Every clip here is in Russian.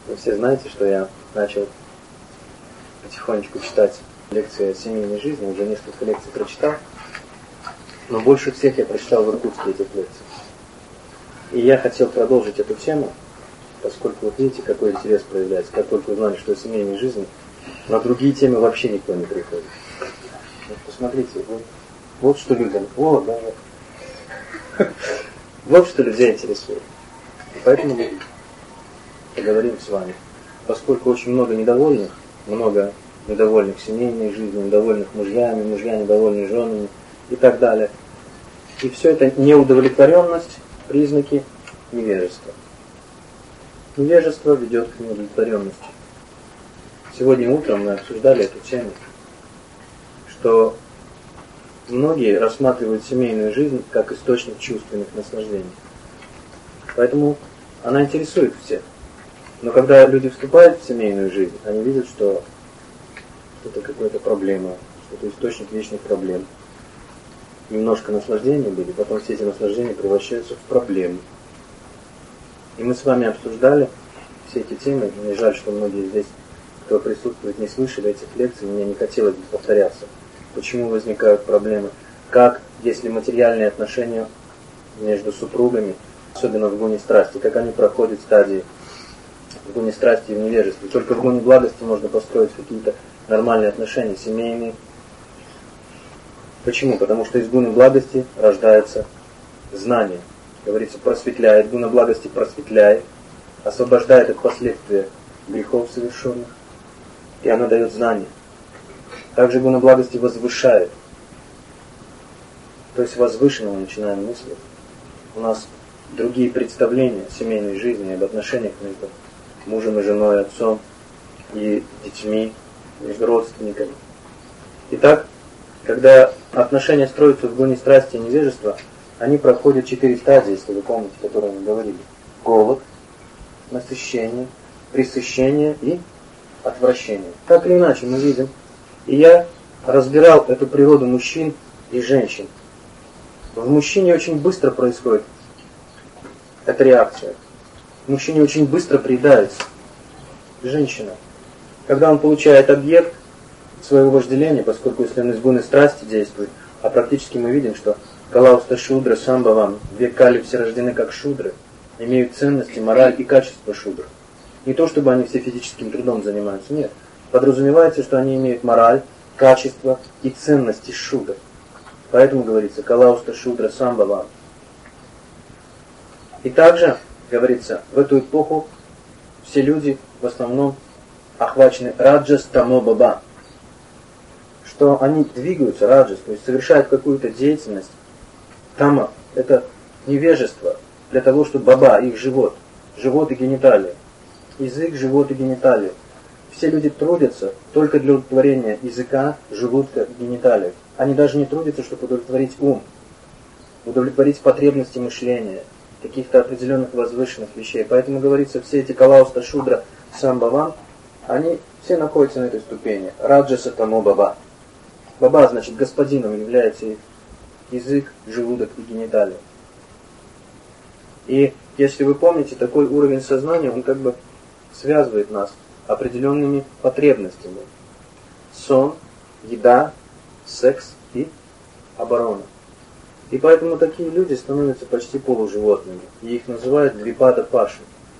Вы все знаете, что я начал потихонечку читать лекции о семейной жизни, уже несколько лекций прочитал, но больше всех я прочитал в Иркутске этих лекций. И я хотел продолжить эту тему, поскольку вот видите, какой интерес проявляется, как только узнали, что о семейной жизни, на другие темы вообще никто не приходит. Вот посмотрите, вот что людям, вот что людей интересует. И поэтому мы поговорим с вами. Поскольку очень много недовольных семейной жизнью, недовольных мужьями, мужья недовольны женами и так далее. И все это неудовлетворенность, признаки невежества. Невежество ведет к неудовлетворенности. Сегодня утром мы обсуждали эту тему, что многие рассматривают семейную жизнь как источник чувственных наслаждений. Поэтому она интересует всех. Но когда люди вступают в семейную жизнь, они видят, что это какая-то проблема, что это источник вечных проблем. Немножко наслаждений были, потом все эти наслаждения превращаются в проблемы. И мы с вами обсуждали все эти темы. Мне жаль, что многие здесь, кто присутствует, не слышали этих лекций, мне не хотелось бы повторяться. Почему возникают проблемы? Как, если материальные отношения между супругами, особенно в гуне страсти, как они проходят стадии в гуне страсти и в невежестве. Только в гуне благости можно построить какие-то нормальные отношения, семейные. Почему? Потому что из гуны благости рождается знание. Говорится, просветляет, гуна благости просветляет, освобождает от последствия грехов совершенных, и она дает знание. Также гуна благости возвышает. То есть возвышенно мы начинаем мыслить. У нас другие представления о семейной жизни, об отношениях между мужем и женой, отцом и детьми, между родственниками. Итак, когда отношения строятся в гуне страсти и невежества, они проходят 4 стадии, если вы помните, о которых мы говорили. Голод, насыщение, пресыщение и отвращение. Так или иначе мы видим. И я разбирал эту природу мужчин и женщин. В мужчине очень быстро происходит эта реакция. Мужчине очень быстро приедается женщина. Когда он получает объект своего вожделения, поскольку если он из гуны страсти действует, а практически мы видим, что Калауста Шудра, Самбавам, две кали все рождены как шудры, имеют ценности, мораль и качество шудр. Не то, чтобы они все физическим трудом занимаются, нет. Подразумевается, что они имеют мораль, качество и ценности шудр. Поэтому говорится Калауста Шудра, Самбавам. И также говорится, в эту эпоху все люди в основном охвачены раджас тамо баба, что они двигаются раджас, то есть совершают какую-то деятельность. Тама – это невежество для того, чтобы баба, их живот и гениталии, язык, живот и гениталии. Все люди трудятся только для удовлетворения языка, желудка и гениталий. Они даже не трудятся, чтобы удовлетворить ум, удовлетворить потребности мышления, каких-то определенных возвышенных вещей. Поэтому говорится, все эти Калауста Шудра, Самбавам, они все находятся на этой ступени. Раджаса тамо баба. Баба, значит, господином является их язык, желудок и гениталии. И если вы помните, такой уровень сознания, он как бы связывает нас определенными потребностями. Сон, еда, секс и оборона. И поэтому такие люди становятся почти полуживотными. И их называют двипада паши.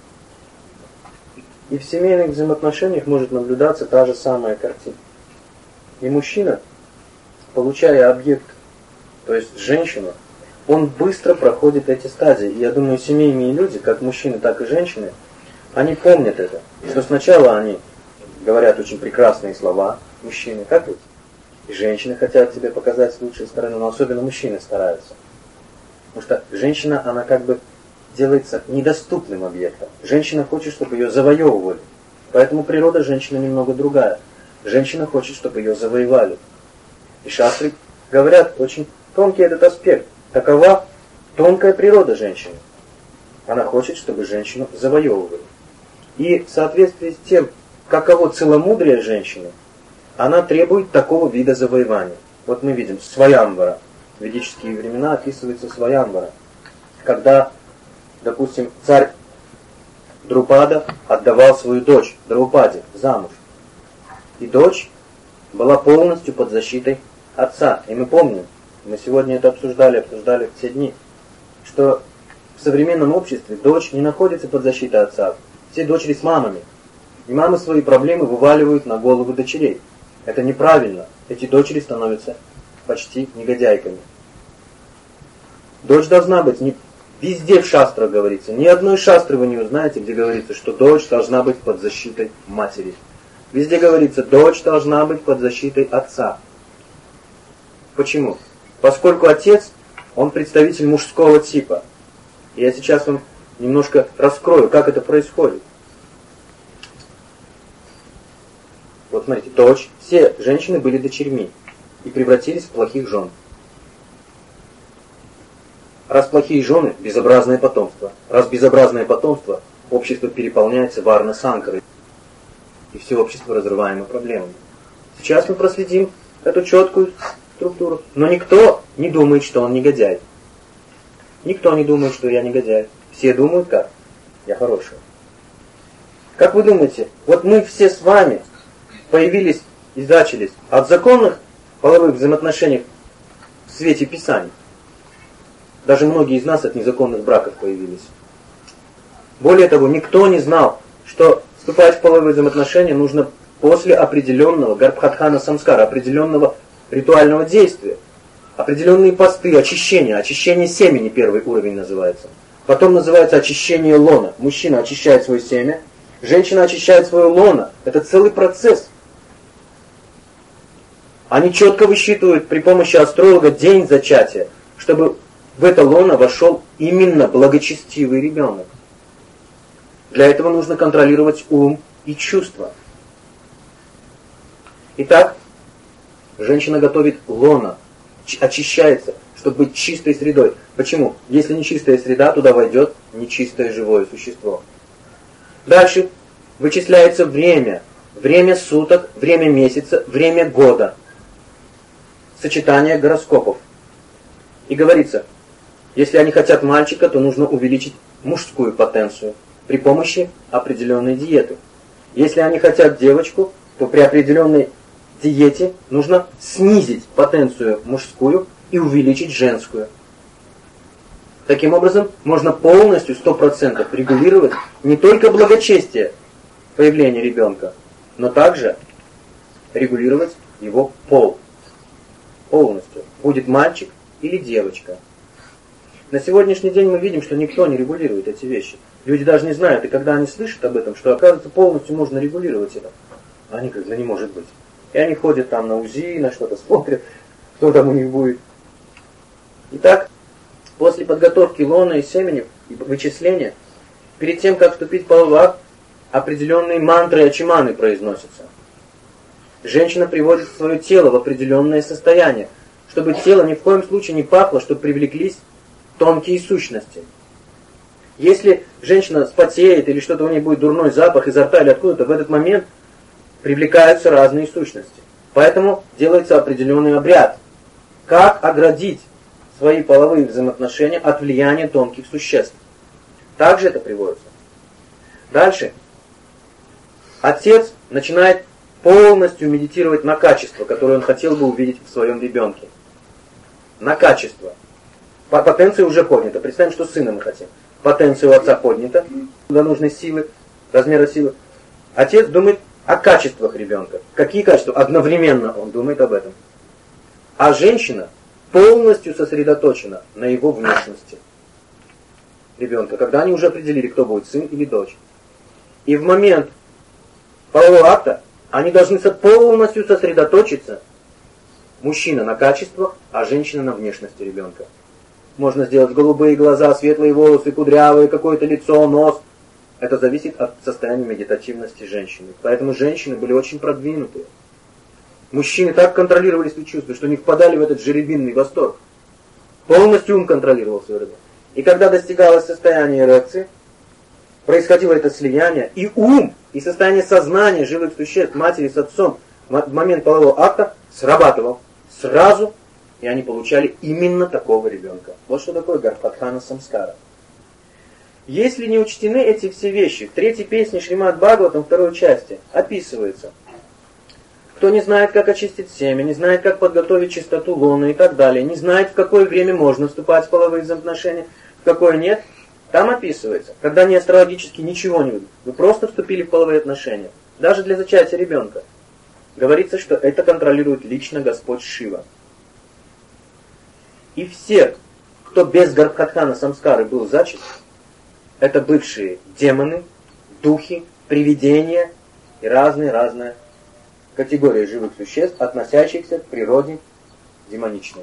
И в семейных взаимоотношениях может наблюдаться та же самая картина. И мужчина, получая объект, то есть женщину, он быстро проходит эти стадии. И я думаю, семейные люди, как мужчины, так и женщины, они помнят это. Что сначала они говорят очень прекрасные слова, мужчины, как ведь? И женщины хотят себе показать с лучшей стороны, но особенно мужчины стараются. Потому что женщина, она как бы делается недоступным объектом. Женщина хочет, чтобы ее завоевывали. Поэтому природа женщины немного другая. Женщина хочет, чтобы ее завоевали. И шастры говорят, очень тонкий этот аспект. Такова тонкая природа женщины. Она хочет, чтобы женщину завоевывали. И в соответствии с тем, каково целомудрие женщины, она требует такого вида завоевания. Вот мы видим сваямвара. В ведические времена описывается сваямвара. Когда, допустим, царь Друпада отдавал свою дочь Драупаде замуж. И дочь была полностью под защитой отца. И мы помним, мы сегодня это обсуждали все дни, что в современном обществе дочь не находится под защитой отца. Все дочери с мамами. И мамы свои проблемы вываливают на голову дочерей. Это неправильно. Эти дочери становятся почти негодяйками. Дочь должна быть, везде в шастрах говорится, ни одной шастры вы не узнаете, где говорится, что дочь должна быть под защитой матери. Везде говорится, дочь должна быть под защитой отца. Почему? Поскольку отец, он представитель мужского типа. И я сейчас вам немножко раскрою, как это происходит. Вот смотрите, дочь, все женщины были дочерьми и превратились в плохих жен. Раз плохие жены, безобразное потомство. Раз безобразное потомство, общество переполняется варна-санкарой. И все общество разрываемо проблемами. Сейчас мы проследим эту четкую структуру. Но никто не думает, что он негодяй. Никто не думает, что я негодяй. Все думают как? Я хороший. Как вы думаете, вот мы все с вами появились и зачались от законных половых взаимоотношений в свете Писаний. Даже многие из нас от незаконных браков появились. Более того, никто не знал, что вступать в половые взаимоотношения нужно после определенного гарбхатхана самскара, определенного ритуального действия. Определенные посты, очищение. Очищение семени первый уровень называется. Потом называется очищение лона. Мужчина очищает свое семя, женщина очищает свое лоно. Это целый процесс. Они четко высчитывают при помощи астролога день зачатия, чтобы в это лоно вошел именно благочестивый ребенок. Для этого нужно контролировать ум и чувства. Итак, женщина готовит лоно, очищается, чтобы быть чистой средой. Почему? Если нечистая среда, туда войдет нечистое живое существо. Дальше вычисляется время. Время суток, время месяца, время года. Сочетание гороскопов. И говорится, если они хотят мальчика, то нужно увеличить мужскую потенцию при помощи определенной диеты. Если они хотят девочку, то при определенной диете нужно снизить потенцию мужскую и увеличить женскую. Таким образом, можно полностью, 100% регулировать не только благочестие появления ребенка, но также регулировать его пол. Полностью. Будет мальчик или девочка. На сегодняшний день мы видим, что никто не регулирует эти вещи. Люди даже не знают, и когда они слышат об этом, что, оказывается, полностью можно регулировать это, они говорят, да не может быть. И они ходят там на УЗИ, на что-то смотрят, кто там у них будет. Итак, после подготовки лона и семени, и вычисления, перед тем, как вступить в половой акт, определенные мантры ачиманы произносятся. Женщина приводит свое тело в определенное состояние, чтобы тело ни в коем случае не пахло, чтобы привлеклись тонкие сущности. Если женщина спотеет или что-то у нее будет дурной запах изо рта или откуда-то, в этот момент привлекаются разные сущности. Поэтому делается определенный обряд. Как оградить свои половые взаимоотношения от влияния тонких существ. Также это приводится. Дальше. Отец начинает полностью медитировать на качество, которое он хотел бы увидеть в своем ребенке. На качество. Потенция уже поднята. Представим, что сына мы хотим. Потенция у отца поднята до нужной силы, размера силы. Отец думает о качествах ребенка. Какие качества? Одновременно он думает об этом. А женщина полностью сосредоточена на его внешности ребенка, когда они уже определили, кто будет, сын или дочь. И в момент полового акта они должны полностью сосредоточиться, мужчина на качествах, а женщина на внешности ребенка. Можно сделать голубые глаза, светлые волосы, кудрявые, какое-то лицо, нос. Это зависит от состояния медитативности женщины. Поэтому женщины были очень продвинутые. Мужчины так контролировали свои чувства, что не впадали в этот жеребинный восторг. Полностью ум контролировал свое ребенка. И когда достигалось состояние эрекции, происходило это слияние, и ум, и состояние сознания живых существ, матери с отцом, в момент полового акта срабатывал сразу, и они получали именно такого ребенка. Вот что такое гарбхатхана самскара. Если не учтены эти все вещи, в третьей песне Шримад Бхагаватам, второй части, описывается. Кто не знает, как очистить семя, не знает, как подготовить чистоту лона и так далее, не знает, в какое время можно вступать в половые взаимоотношения, в какое нет, там описывается, когда не астрологически ничего не выйдет. Вы просто вступили в половые отношения. Даже для зачатия ребенка. Говорится, что это контролирует лично Господь Шива. И все, кто без Гарбхатхана самскары был зачат, это бывшие демоны, духи, привидения и разные категории живых существ, относящихся к природе демоничной.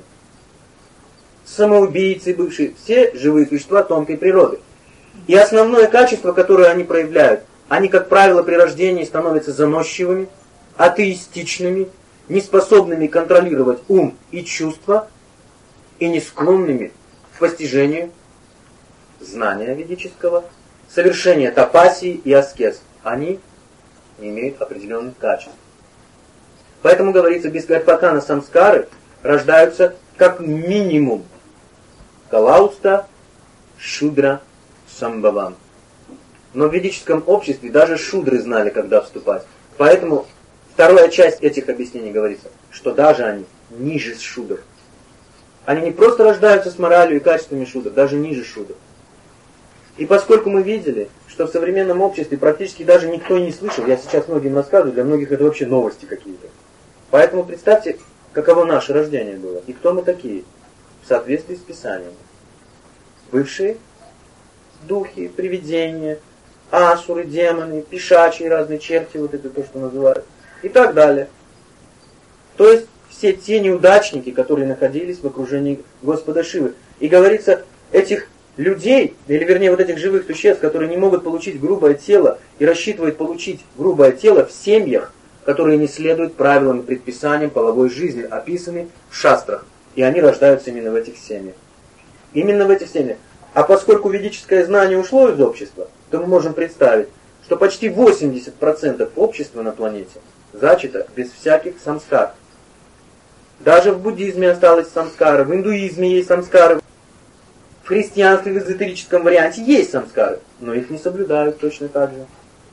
Самоубийцы бывшие, все живые существа тонкой природы. И основное качество, которое они проявляют, они, как правило, при рождении становятся заносчивыми, атеистичными, неспособными контролировать ум и чувства и не склонными к постижению знания ведического, совершения тапасии и аскез. Они не имеют определенных качеств. Поэтому, говорится, без Гарбхатхана самскары рождаются как минимум калауста, шудра, самбавам. Но в ведическом обществе даже шудры знали, когда вступать. Поэтому вторая часть этих объяснений говорится, что даже они ниже шудр. Они не просто рождаются с моралью и качествами шудр, даже ниже шудр. И поскольку мы видели, что в современном обществе практически даже никто не слышал, я сейчас многим рассказываю, для многих это вообще новости какие-то. Поэтому представьте, каково наше рождение было и кто мы такие в соответствии с Писанием. Бывшие духи, привидения, асуры, демоны, пешачьи разные черти, вот это то, что называют, и так далее. То есть все те неудачники, которые находились в окружении Господа Шивы. И говорится, этих людей, или вернее вот этих живых существ, которые не могут получить грубое тело и рассчитывают получить грубое тело в семьях, которые не следуют правилам и предписаниям половой жизни, описанным в шастрах. И они рождаются именно в этих семьях. Именно в этих семьях. А поскольку ведическое знание ушло из общества, то мы можем представить, что почти 80% общества на планете зачато без всяких самскар. Даже в буддизме осталось самскары, в индуизме есть самскары, в христианстве в эзотерическом варианте есть самскары, но их не соблюдают точно так же.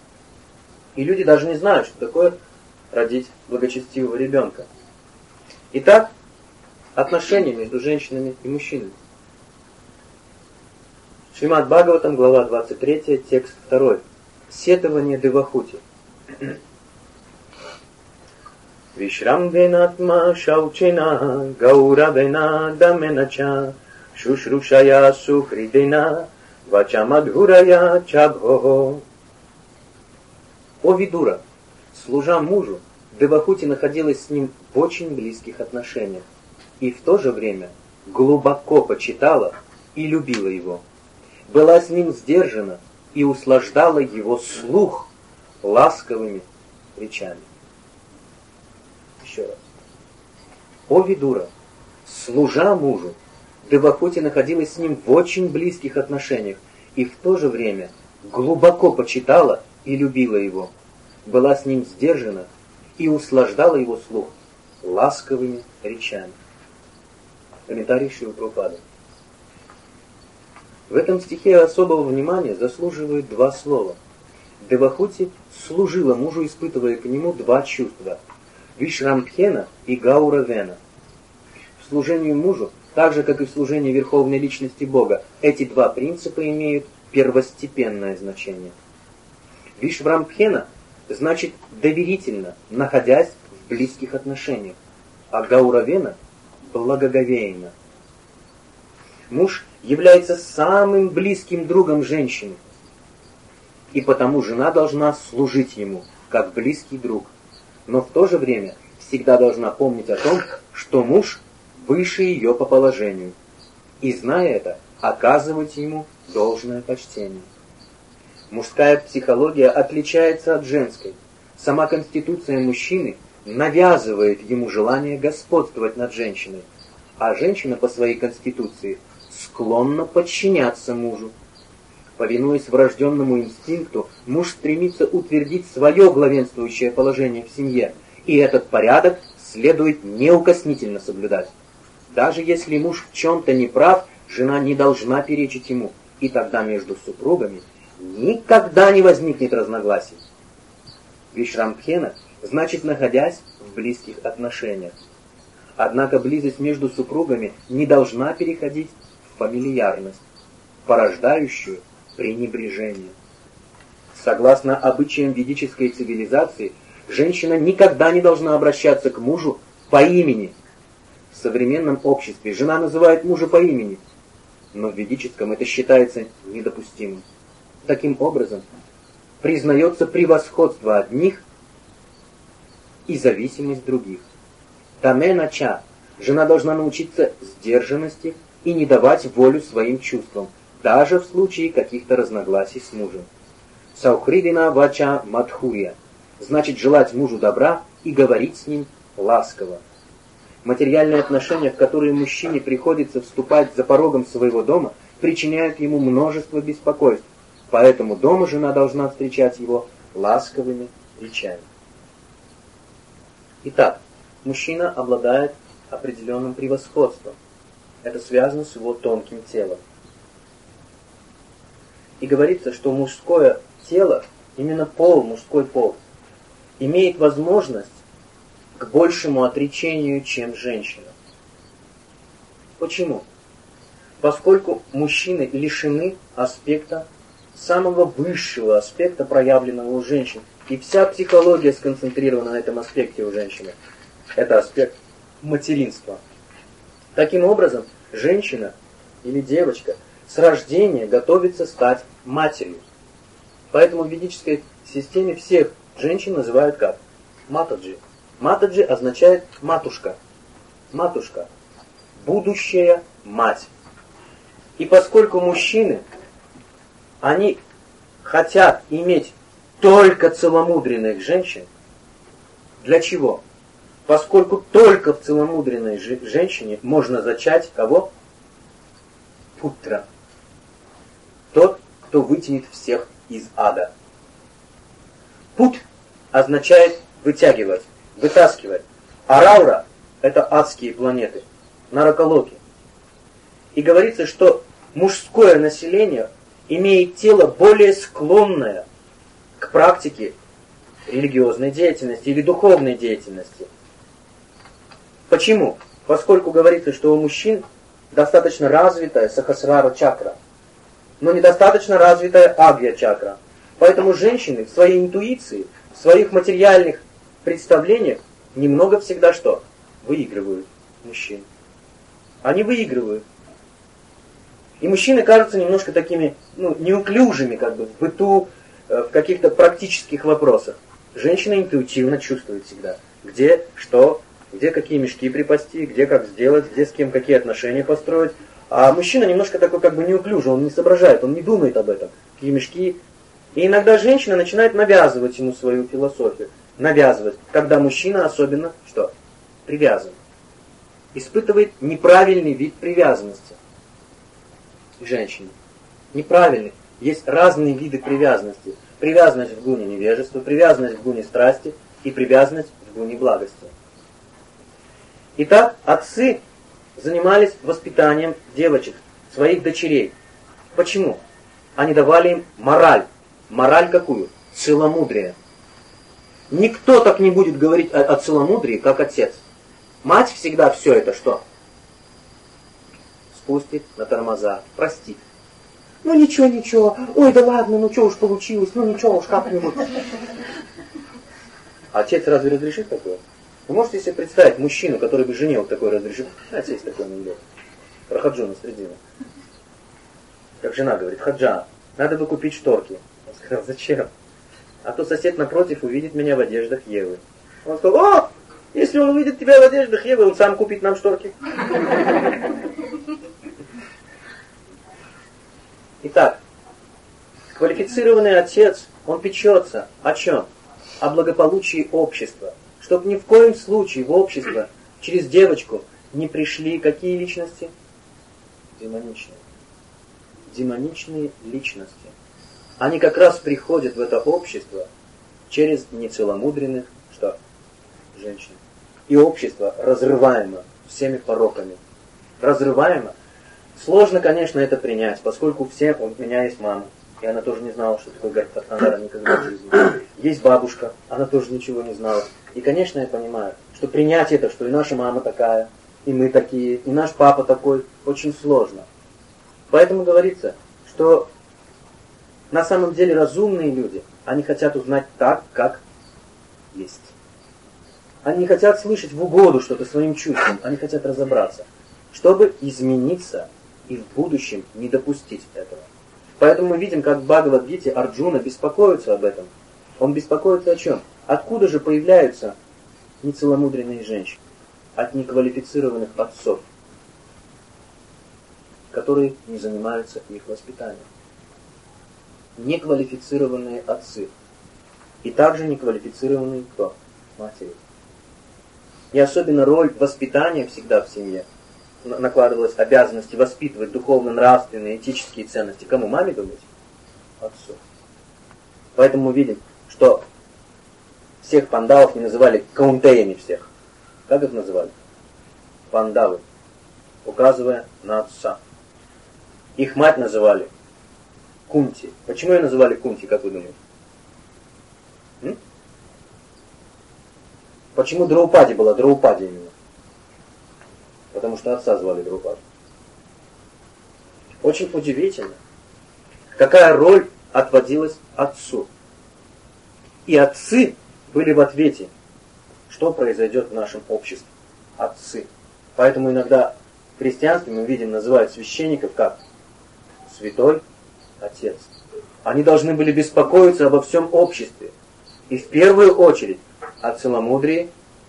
И люди даже не знают, что такое родить благочестивого ребенка. Итак, отношения между женщинами и мужчинами. Шримад Бхагаватам, глава 23, текст 2. Сетование Девахути. Вишрамвенатма шаучена гауравена даменача шушрушая сухридена вачамадхурая чабхо. О Видура, служа мужу, Девахути находилась с ним в очень близких отношениях и в то же время глубоко почитала и любила его. Была с ним сдержана и услаждала его слух ласковыми речами. Еще раз. О Видура, служа мужу, Девахути находилась с ним в очень близких отношениях и в то же время глубоко почитала и любила его. Была с ним сдержана и услаждала его слух ласковыми речами. Комментарий Шрилы Прабхупады. В этом стихе особого внимания заслуживают два слова. Девахути служила мужу, испытывая к нему два чувства – Вишрамбхена и Гауравена. В служении мужу, так же как и в служении Верховной Личности Бога, эти два принципа имеют первостепенное значение. Вишрамбхена значит доверительно, находясь в близких отношениях, а Гауравена – благоговейно. Муж является самым близким другом женщины, и потому жена должна служить ему, как близкий друг, но в то же время всегда должна помнить о том, что муж выше ее по положению, и, зная это, оказывать ему должное почтение. Мужская психология отличается от женской. Сама конституция мужчины навязывает ему желание господствовать над женщиной, а женщина по своей конституции склонна подчиняться мужу. Повинуясь врожденному инстинкту, муж стремится утвердить свое главенствующее положение в семье, и этот порядок следует неукоснительно соблюдать. Даже если муж в чем-то не прав, жена не должна перечить ему, и тогда между супругами никогда не возникнет разногласий. Вишрамбхена значит находясь в близких отношениях. Однако близость между супругами не должна переходить в фамильярность, порождающую пренебрежение. Согласно обычаям ведической цивилизации, женщина никогда не должна обращаться к мужу по имени. В современном обществе жена называет мужа по имени, но в ведическом это считается недопустимым. Таким образом, признается превосходство одних и зависимость других. Таменача, жена должна научиться сдержанности и не давать волю своим чувствам, даже в случае каких-то разногласий с мужем. Саухридина вача мадхурия, значит желать мужу добра и говорить с ним ласково. Материальные отношения, в которые мужчине приходится вступать за порогом своего дома, причиняют ему множество беспокойств, поэтому дома жена должна встречать его ласковыми речами. Итак, мужчина обладает определенным превосходством. Это связано с его тонким телом. И говорится, что мужское тело, именно мужской пол, имеет возможность к большему отречению, чем женщина. Почему? Поскольку мужчины лишены аспекта, самого высшего аспекта, проявленного у женщин. И вся психология сконцентрирована на этом аспекте у женщины. Это аспект материнства. Таким образом, женщина или девочка с рождения готовится стать матерью. Поэтому в ведической системе всех женщин называют как? Матаджи. Матаджи означает матушка. Матушка. Будущая мать. И поскольку мужчины, они хотят иметь только целомудренных женщин, для чего? Поскольку только в целомудренной женщине можно зачать кого? Путра. Тот, кто вытянет всех из ада. Пут означает вытягивать, вытаскивать. Араура — это адские планеты, Наракалоки. И говорится, что мужское население имеет тело более склонное к практике религиозной деятельности или духовной деятельности. Почему? Поскольку говорится, что у мужчин достаточно развитая сахасрара чакра, но недостаточно развитая агья чакра. Поэтому женщины в своей интуиции, в своих материальных представлениях немного всегда что? Выигрывают мужчин. Они выигрывают. И мужчины кажутся немножко такими, неуклюжими, как бы, в быту, в каких-то практических вопросах. Женщина интуитивно чувствует всегда, где, что, где какие мешки припасти, где как сделать, где с кем какие отношения построить. А мужчина немножко такой как бы неуклюжий, он не соображает, он не думает об этом, какие мешки. И иногда женщина начинает навязывать ему свою философию. Навязывать, когда мужчина особенно, что? Привязан. Испытывает неправильный вид привязанности к женщине. Неправильный. Есть разные виды привязанности. Привязанность в гуне невежества, привязанность в гуне страсти и привязанность в гуне благости. Итак, отцы занимались воспитанием девочек, своих дочерей. Почему? Они давали им мораль. Мораль какую? Целомудрие. Никто так не будет говорить о целомудрии, как отец. Мать всегда все это что? Спустит на тормоза, простит. Ничего, ой, да ладно, что уж получилось, ничего уж как-нибудь. Отец разве разрешит такое? Вы можете себе представить мужчину, который бы жене вот такое разрешил? Знаете, есть такой анекдот. Про Хаджуна Средина. Как жена говорит: Хаджа, надо бы купить шторки. Он сказал: зачем? А то сосед напротив увидит меня в одеждах Евы. Он сказал: если он увидит тебя в одеждах Евы, он сам купит нам шторки. Итак, квалифицированный отец, он печется о чем? О благополучии общества. Чтобы ни в коем случае в общество через девочку не пришли какие личности? Демоничные. Демоничные личности. Они как раз приходят в это общество через нецеломудренных что? Женщин. И общество разрываемо всеми пороками. Разрываемо Сложно, конечно, это принять, поскольку у меня есть мама, и она тоже не знала, что такое Гартхандара никогда в жизни. Есть бабушка, она тоже ничего не знала. И, конечно, я понимаю, что принять это, что и наша мама такая, и мы такие, и наш папа такой, очень сложно. Поэтому говорится, что на самом деле разумные люди, они хотят узнать так, как есть. Они не хотят слышать в угоду что-то своим чувствам, они хотят разобраться, чтобы измениться и в будущем не допустить этого. Поэтому мы видим, как в Бхагавад-гите Арджуна беспокоится об этом. Он беспокоится о чем? Откуда же появляются нецеломудренные женщины? От неквалифицированных отцов, которые не занимаются их воспитанием. Неквалифицированные отцы. И также неквалифицированные кто? Матери. И особенно роль воспитания всегда в семье. Накладывалась обязанность воспитывать духовно-нравственные, этические ценности. Кому? Маме, думаете? Отцу. Поэтому мы видим, что всех пандавов не называли каунтеями всех. Как их называли? Пандавы. Указывая на отца. Их мать называли Кунти. Почему ее называли Кунти, как вы думаете? Почему Драупади была Драупади именно? Потому что отца звали Драупади. Очень удивительно, какая роль отводилась отцу. И отцы были в ответе, что произойдет в нашем обществе. Отцы. Поэтому иногда в христианстве мы видим, называют священников как святой отец. Они должны были беспокоиться обо всем обществе. И в первую очередь о целомудрии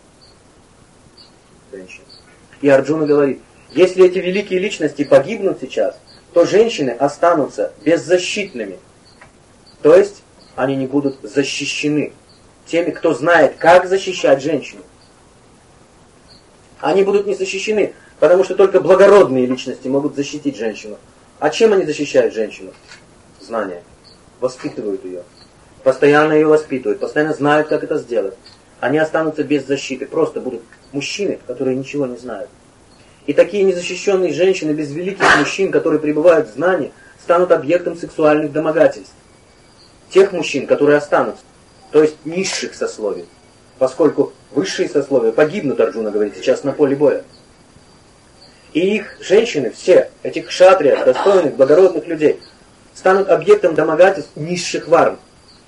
женщин. И Арджуна говорит, если эти великие личности погибнут сейчас, то женщины останутся беззащитными. То есть они не будут защищены теми, кто знает, как защищать женщину. Они будут не защищены, потому что только благородные личности могут защитить женщину. А чем они защищают женщину? Знания. Воспитывают ее. Постоянно ее воспитывают, постоянно знают, как это сделать. Они останутся без защиты. Просто будут мужчины, которые ничего не знают. И такие незащищенные женщины без великих мужчин, которые пребывают в знании, станут объектом сексуальных домогательств. Тех мужчин, которые останутся, то есть низших сословий. Поскольку высшие сословия погибнут, Арджуна говорит, сейчас на поле боя. И их женщины, все, этих кшатриев, достойных, благородных людей, станут объектом домогательств низших варн.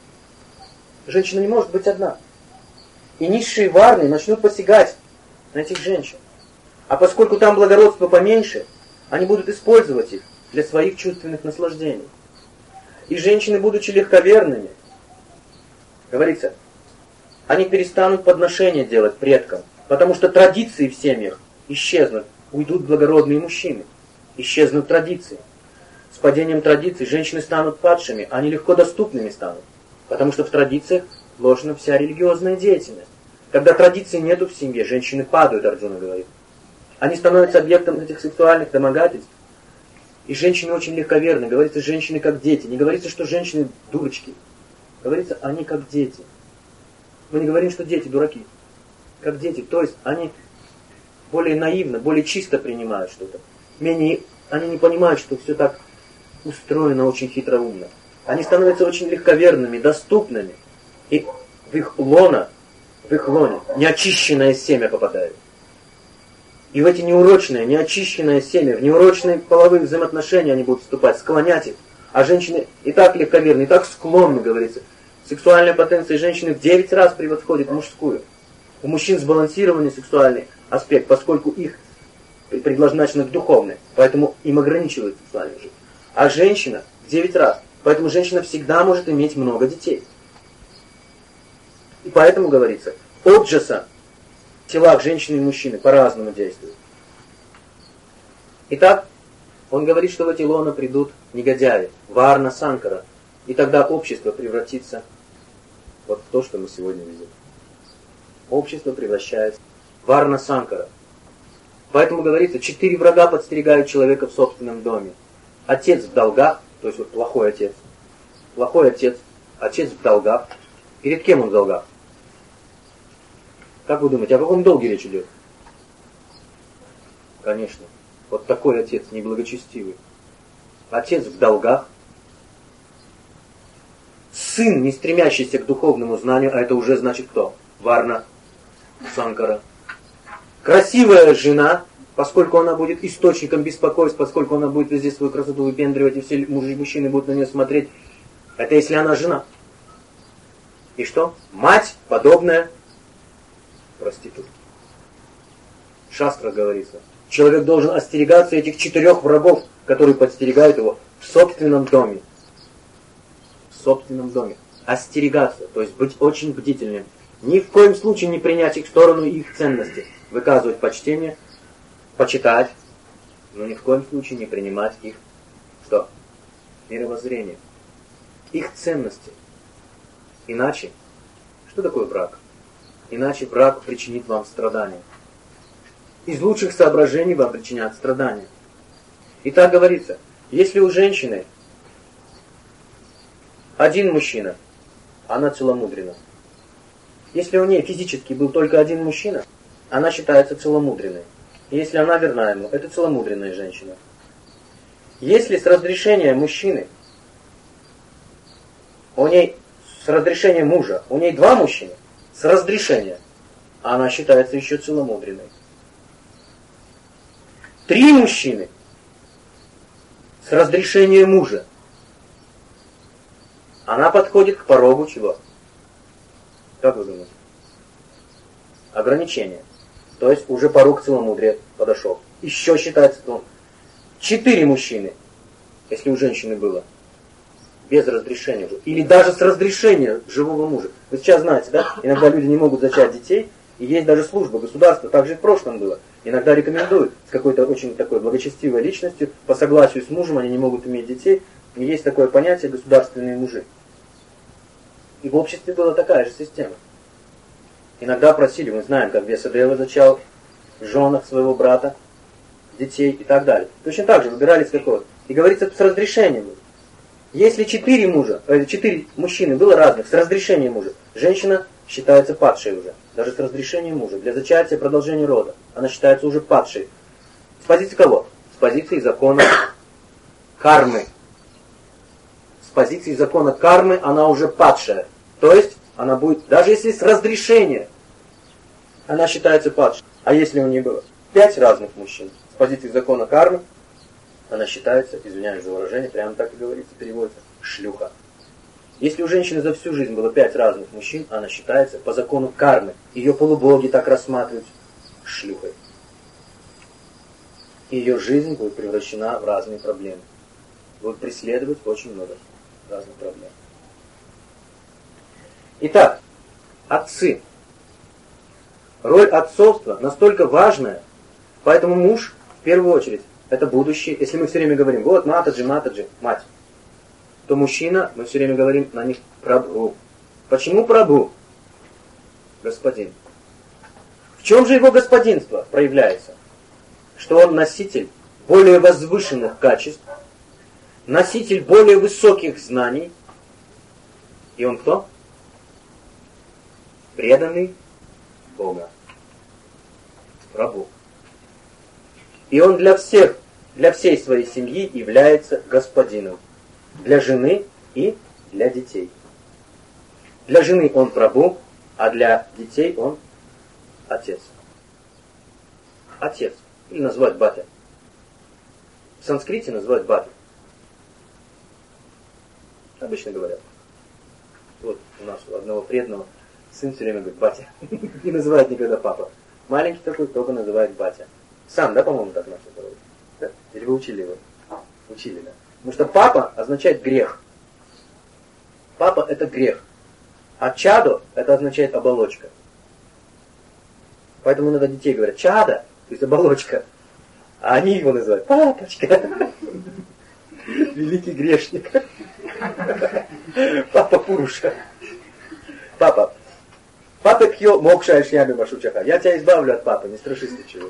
Женщина не может быть одна. И низшие варны начнут посягать на этих женщин. А поскольку там благородство поменьше, они будут использовать их для своих чувственных наслаждений. И женщины, будучи легковерными, говорится, они перестанут подношения делать предкам, потому что традиции в семьях исчезнут, уйдут благородные мужчины, исчезнут традиции. С падением традиций женщины станут падшими, они легко доступными станут, потому что в традициях вложена вся религиозная деятельность. Когда традиций нету в семье, женщины падают, Арджуна говорит. Они становятся объектом этих сексуальных домогательств. И женщины очень легковерны. Говорится, женщины как дети. Не говорится, что женщины дурочки. Говорится, они как дети. Мы не говорим, что дети дураки. Как дети. То есть они более наивно, более чисто принимают что-то. Они не понимают, что все так устроено очень хитроумно. Они становятся очень легковерными, доступными. И в их лоне неочищенное семя попадает. И в эти неурочные, неочищенное семя, в неурочные половые взаимоотношения они будут вступать, склонять их. А женщины и так легковерны, и так склонны, говорится. Сексуальная потенция женщины в 9 раз превосходит мужскую. У мужчин сбалансированный сексуальный аспект, поскольку их предназначено к духовной, поэтому им ограничивают сексуальную жизнь. А женщина в 9 раз. Поэтому женщина всегда может иметь много детей. И поэтому говорится, отджаса в телах женщины и мужчины по-разному действуют. Итак, он говорит, что в эти лона придут негодяи, варна санкара, и тогда общество превратится вот в то, что мы сегодня видим. Общество превращается в варна санкара. Поэтому говорится, 4 врага подстерегают человека в собственном доме. Отец в долгах, то есть вот плохой отец, отец в долгах. Перед кем он в долгах? Как вы думаете, о каком долге речь идет? Конечно, Вот такой отец неблагочестивый. Отец в долгах. Сын, не стремящийся к духовному знанию, а это уже значит кто? Варна, Санкара. Красивая жена, поскольку она будет источником беспокойств, поскольку она будет везде свою красоту выпендривать, и все мужчины будут на нее смотреть. Это если она жена. И что? Мать, подобная проститутке. Шастра говорится. Человек должен остерегаться этих 4 врагов, которые подстерегают его в собственном доме. В собственном доме. Остерегаться, то есть быть очень бдительным. Ни в коем случае не принять их сторону и их ценности. Выказывать почтение, почитать, но ни в коем случае не принимать их, что? Мировоззрение. Их ценности. Иначе, что такое брак? Иначе брак причинит вам страдания. Из лучших соображений вам причинят страдания. И так говорится, если у женщины один мужчина, она целомудрена. Если у нее физически был только один мужчина, она считается целомудренной. И если она верна ему, это целомудренная женщина. Если с разрешения мужчины, с разрешения мужа, у ней 2 мужчины, с разрешения, она считается еще целомудренной. 3 мужчины, с разрешения мужа, она подходит к порогу чего? Как вы думаете? Ограничение. То есть уже порог целомудрия подошел. Еще считается, что 4 мужчины, если у женщины было, без разрешения уже. Или даже с разрешения живого мужа. Вы сейчас знаете, да? Иногда люди не могут зачать детей, и есть даже служба государства, так же и в прошлом было. Иногда рекомендуют с какой-то очень такой благочестивой личностью, по согласию с мужем они не могут иметь детей, и есть такое понятие государственные мужи. И в обществе была такая же система. Иногда просили, мы знаем, как Вьясадева зачал в женах своего брата, детей и так далее. Точно так же выбирались какого-то. И говорится, с разрешением. Если 4 мужчины было разных, с разрешением мужа, женщина считается падшей уже. Даже с разрешением мужа. Для зачатия, продолжения рода. Она считается уже падшей. С позиции кого? С позиции закона кармы. С позиции закона кармы она уже падшая. То есть она будет, даже если с разрешения, она считается падшей. А если у нее было 5 разных мужчин, с позиции закона кармы, она считается, извиняюсь за выражение, прямо так и говорится, переводится, шлюха. Если у женщины за всю жизнь было 5 разных мужчин, она считается по закону кармы. Ее полубоги так рассматривают шлюхой. Ее жизнь будет превращена в разные проблемы. Будет преследовать очень много разных проблем. Итак, отцы. Роль отцовства настолько важная, поэтому муж, в первую очередь, это будущее. Если мы все время говорим, вот матаджи, мать, то мужчина, мы все время говорим на них прабху. Почему прабху? Господин. В чем же его господинство проявляется? Что он носитель более возвышенных качеств, носитель более высоких знаний. И он кто? Преданный Бога. Прабху. И он для всей своей семьи является господином. Для жены и для детей. Для жены он прабху, а для детей он отец. Отец. Или называют батя. В санскрите называют батя. Обычно говорят. Вот у нас у одного преданного сын все время говорит батя. Не называет никогда папа. Маленький такой только называет батя. Сам, да, по-моему, так начал говорить? Да? Или вы учили его? Учили, да. Потому что папа означает грех. Папа это грех. А чадо это означает оболочка. Поэтому иногда детей говорят чадо, то есть оболочка. А они его называют папочка. Великий грешник. Папа Пуруша. Папа. Папа кьё мокшаешь ями машучаха. Я тебя избавлю от папы, не страшись ничего.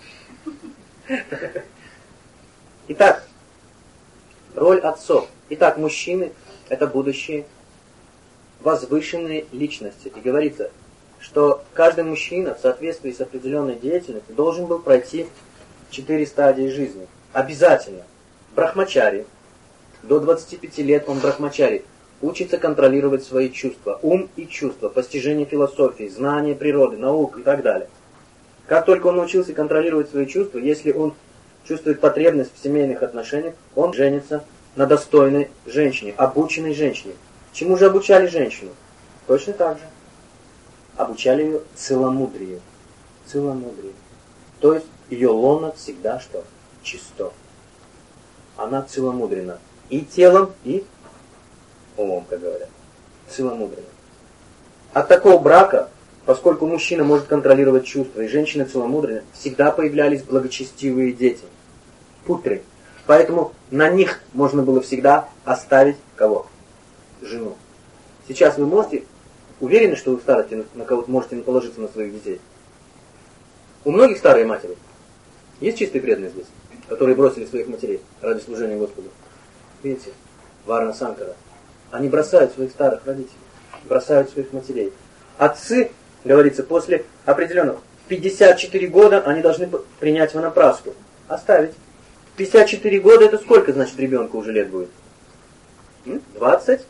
Итак, роль отцов. Итак, мужчины – это будущие возвышенные личности. И говорится, что каждый мужчина в соответствии с определенной деятельностью должен был пройти 4 стадии жизни. Обязательно. Брахмачари. До 25 лет он брахмачари. Учится контролировать свои чувства. Ум и чувства, постижение философии, знание природы, наук и так далее. Как только он научился контролировать свои чувства, если он чувствует потребность в семейных отношениях, он женится на достойной женщине, обученной женщине. Чему же обучали женщину? Точно так же. Обучали ее целомудрию. Целомудрию. То есть ее лоно всегда что? Чисто. Она целомудрена. И телом, и умом, как говорят. Целомудрена. От такого брака, поскольку мужчина может контролировать чувства, и женщина целомудрена, всегда появлялись благочестивые дети. Путры. Поэтому на них можно было всегда оставить кого? Жену. Сейчас вы можете, уверены, что вы в старости на кого-то можете положиться на своих детей? У многих старые матери. Есть чистые преданные здесь, которые бросили своих матерей ради служения Господу? Видите? Варна Санкара. Они бросают своих старых родителей, бросают своих матерей. Отцы, говорится, после определенного 54 года они должны принять ванапраску. Оставить. 54 года это сколько, значит, ребенку уже лет будет? 29.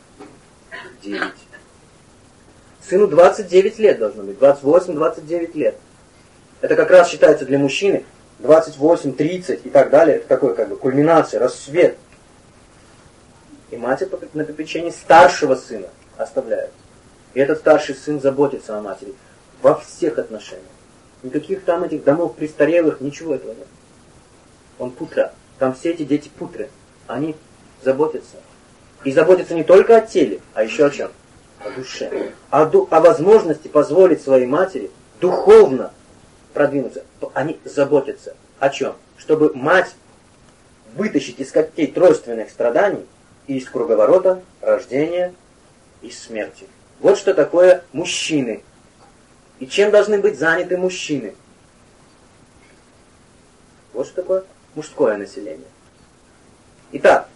Сыну 29 лет должно быть. 28-29 лет. Это как раз считается для мужчины 28, 30 и так далее. Это такое как бы кульминация, рассвет. И мать на попечении старшего сына оставляет. И этот старший сын заботится о матери во всех отношениях. Никаких там этих домов престарелых, ничего этого нет. Он путра. Там все эти дети путры. Они заботятся. И заботятся не только о теле, а еще о чем? О душе. О возможности позволить своей матери духовно продвинуться. Они заботятся. О чем? Чтобы мать вытащить из когтей тройственных страданий и из круговорота рождения и смерти. Вот что такое мужчины. И чем должны быть заняты мужчины? Вот что такое мужское население. Итак,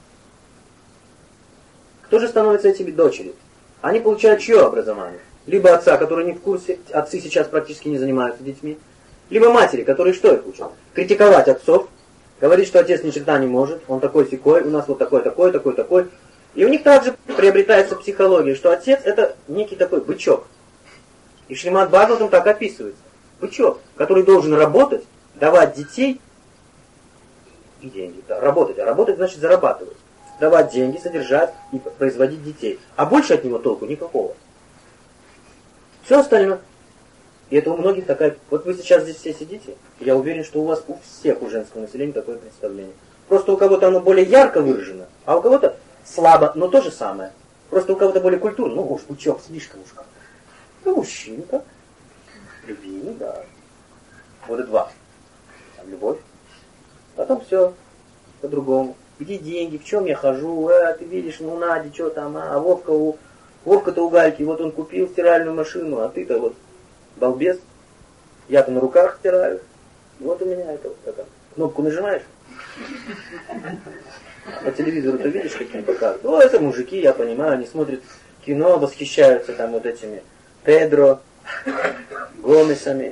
кто же становится этими дочерью? Они получают чье образование? Либо отца, который не в курсе, отцы сейчас практически не занимаются детьми, либо матери, которые что их учат? Критиковать отцов, говорить, что отец ни черта не может, он такой-сякой, у нас вот такой. И у них также приобретается психология, что отец это некий такой бычок. И Шримад Бхагаватам так описывается. Бычок, который должен работать, давать детей и деньги. Да, работать, а работать значит зарабатывать. Давать деньги, содержать и производить детей. А больше от него толку никакого. Все остальное. И это у многих такая... Вот вы сейчас здесь все сидите, я уверен, что у вас у всех, у женского населения такое представление. Просто у кого-то оно более ярко выражено, а у кого-то слабо, но то же самое. Просто у кого-то более культурно. Ну уж бычок, слишком уж как. Ну, мужчинка, любимый, да. Вот и два. Там любовь. Потом все по-другому. Где деньги, в чем я хожу, ты видишь, ну Надя, что там, а Вовка-то у Гальки, вот он купил стиральную машину, а ты-то вот балбес. Я-то на руках стираю. Вот у меня это вот такая. Кнопку нажимаешь. По телевизору-то видишь, какие показывают. Ну, это мужики, я понимаю, они смотрят кино, восхищаются там вот этими Педро, Гомесами.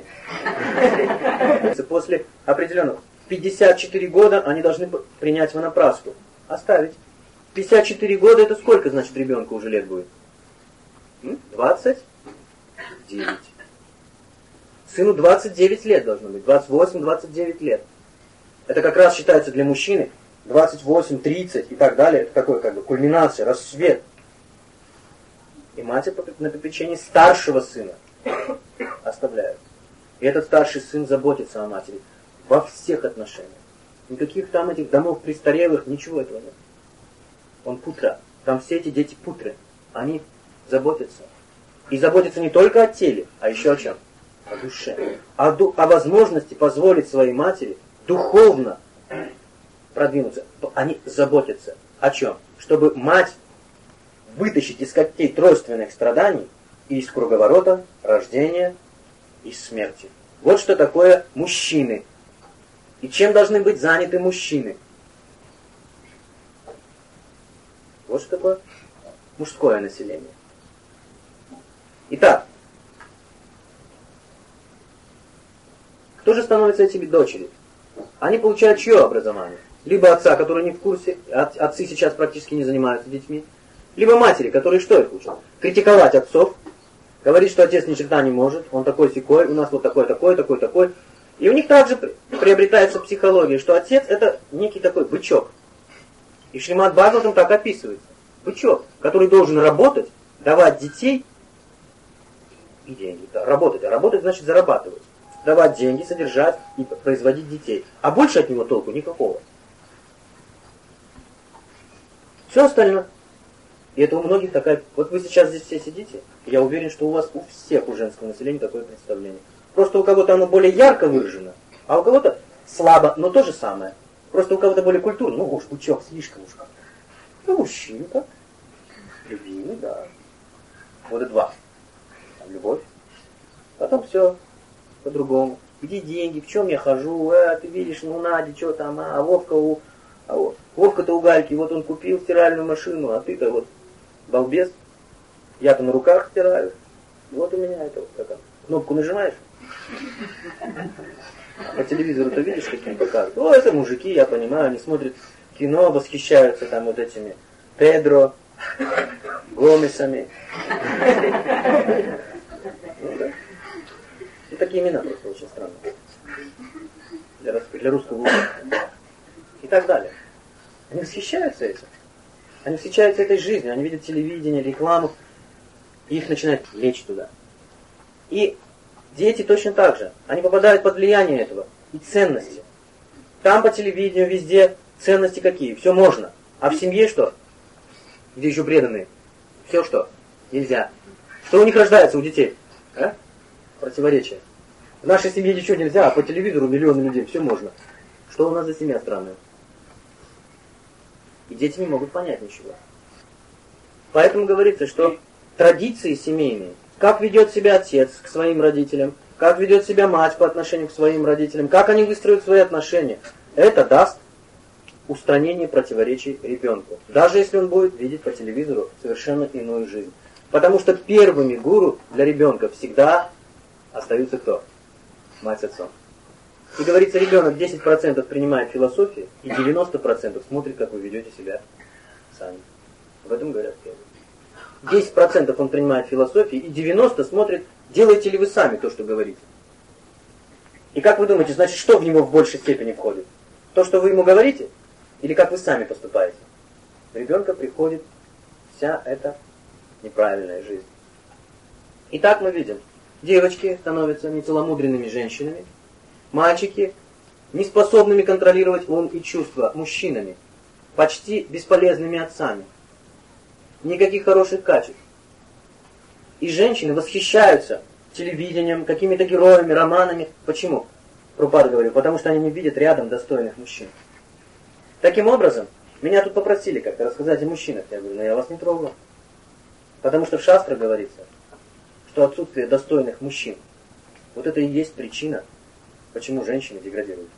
После определенного 54 года они должны принять ванапраску. Оставить. 54 года это сколько, значит, ребенку уже лет будет? 29. Сыну 29 лет должно быть. 28-29 лет. Это как раз считается для мужчины 28, 30 и так далее. Это такое как бы кульминация, рассвет. И мать на попечении старшего сына оставляют. И этот старший сын заботится о матери во всех отношениях. Никаких там этих домов престарелых, ничего этого нет. Он путра. Там все эти дети путры. Они заботятся. И заботятся не только о теле, а еще о чем? О душе. О возможности позволить своей матери духовно продвинуться. Они заботятся. О чем? Чтобы мать вытащить из когтей тройственных страданий и из круговорота рождения и смерти. Вот что такое мужчины. И чем должны быть заняты мужчины? Вот что такое мужское население. Итак, кто же становится этими дочерью? Они получают чье образование? Либо отца, который не в курсе, отцы сейчас практически не занимаются детьми, либо матери, которые что их учат? Критиковать отцов, говорить, что отец ни черта не может, он такой-сякой, у нас вот такой. И у них также приобретается психология, что отец это некий такой бычок. И Шримад Бхагаватам так описывается. Бычок, который должен работать, давать детей и деньги. Да, работать, а работать значит зарабатывать. Давать деньги, содержать и производить детей. А больше от него толку никакого. Все остальное. И это у многих такая... Вот вы сейчас здесь все сидите, я уверен, что у вас у всех, у женского населения такое представление. Просто у кого-то оно более ярко выражено, а у кого-то слабо, но то же самое. Просто у кого-то более культурно. Ну уж бычок слишком уж как. Ну мужчина так. Любимый, да. Вот и два. Там любовь. Потом все по-другому. Где деньги, в чем я хожу, ты видишь, ну Надя, что там, Вовка-то у Гальки, вот он купил стиральную машину, а ты-то вот балбес. Я-то на руках стираю. Вот у меня это вот такая. Кнопку нажимаешь. По телевизору-то видишь, каким показывают. О, это мужики, я понимаю, они смотрят кино, восхищаются там вот этими Педро, Гомесами. Ну, да. И такие имена просто очень странные. Для русского уха. И так далее. Они восхищаются этим. Они восхищаются этой жизнью. Они видят телевидение, рекламу. И их начинает лечь туда. И дети точно так же. Они попадают под влияние этого. И ценности. Там по телевидению везде ценности какие. Все можно. А в семье что? Где еще преданные? Все что? Нельзя. Что у них рождается у детей? А? Противоречие. В нашей семье ничего нельзя, а по телевизору миллионы людей. Все можно. Что у нас за семья странная? И дети не могут понять ничего. Поэтому говорится, что традиции семейные, как ведет себя отец к своим родителям, как ведет себя мать по отношению к своим родителям, как они выстроят свои отношения, это даст устранение противоречий ребенку. Даже если он будет видеть по телевизору совершенно иную жизнь. Потому что первыми гуру для ребенка всегда остаются кто? Мать с отцом. И говорится, ребенок 10% принимает философию, и 90% смотрит, как вы ведете себя сами. Об этом говорят первые. 10% он принимает философию, и 90% смотрит, делаете ли вы сами то, что говорите. И как вы думаете, значит, что в него в большей степени входит? То, что вы ему говорите, или как вы сами поступаете? У ребенка приходит вся эта неправильная жизнь. И так мы видим, девочки становятся нецеломудренными женщинами, мальчики неспособными контролировать ум и чувства мужчинами, почти бесполезными отцами. Никаких хороших качеств. И женщины восхищаются телевидением, какими-то героями, романами. Почему? Прабхупада говорил, потому что они не видят рядом достойных мужчин. Таким образом, меня тут попросили как-то рассказать о мужчинах. Я говорю, но я вас не трогал. Потому что в шастрах говорится, что отсутствие достойных мужчин, вот это и есть причина, почему женщины деградируют.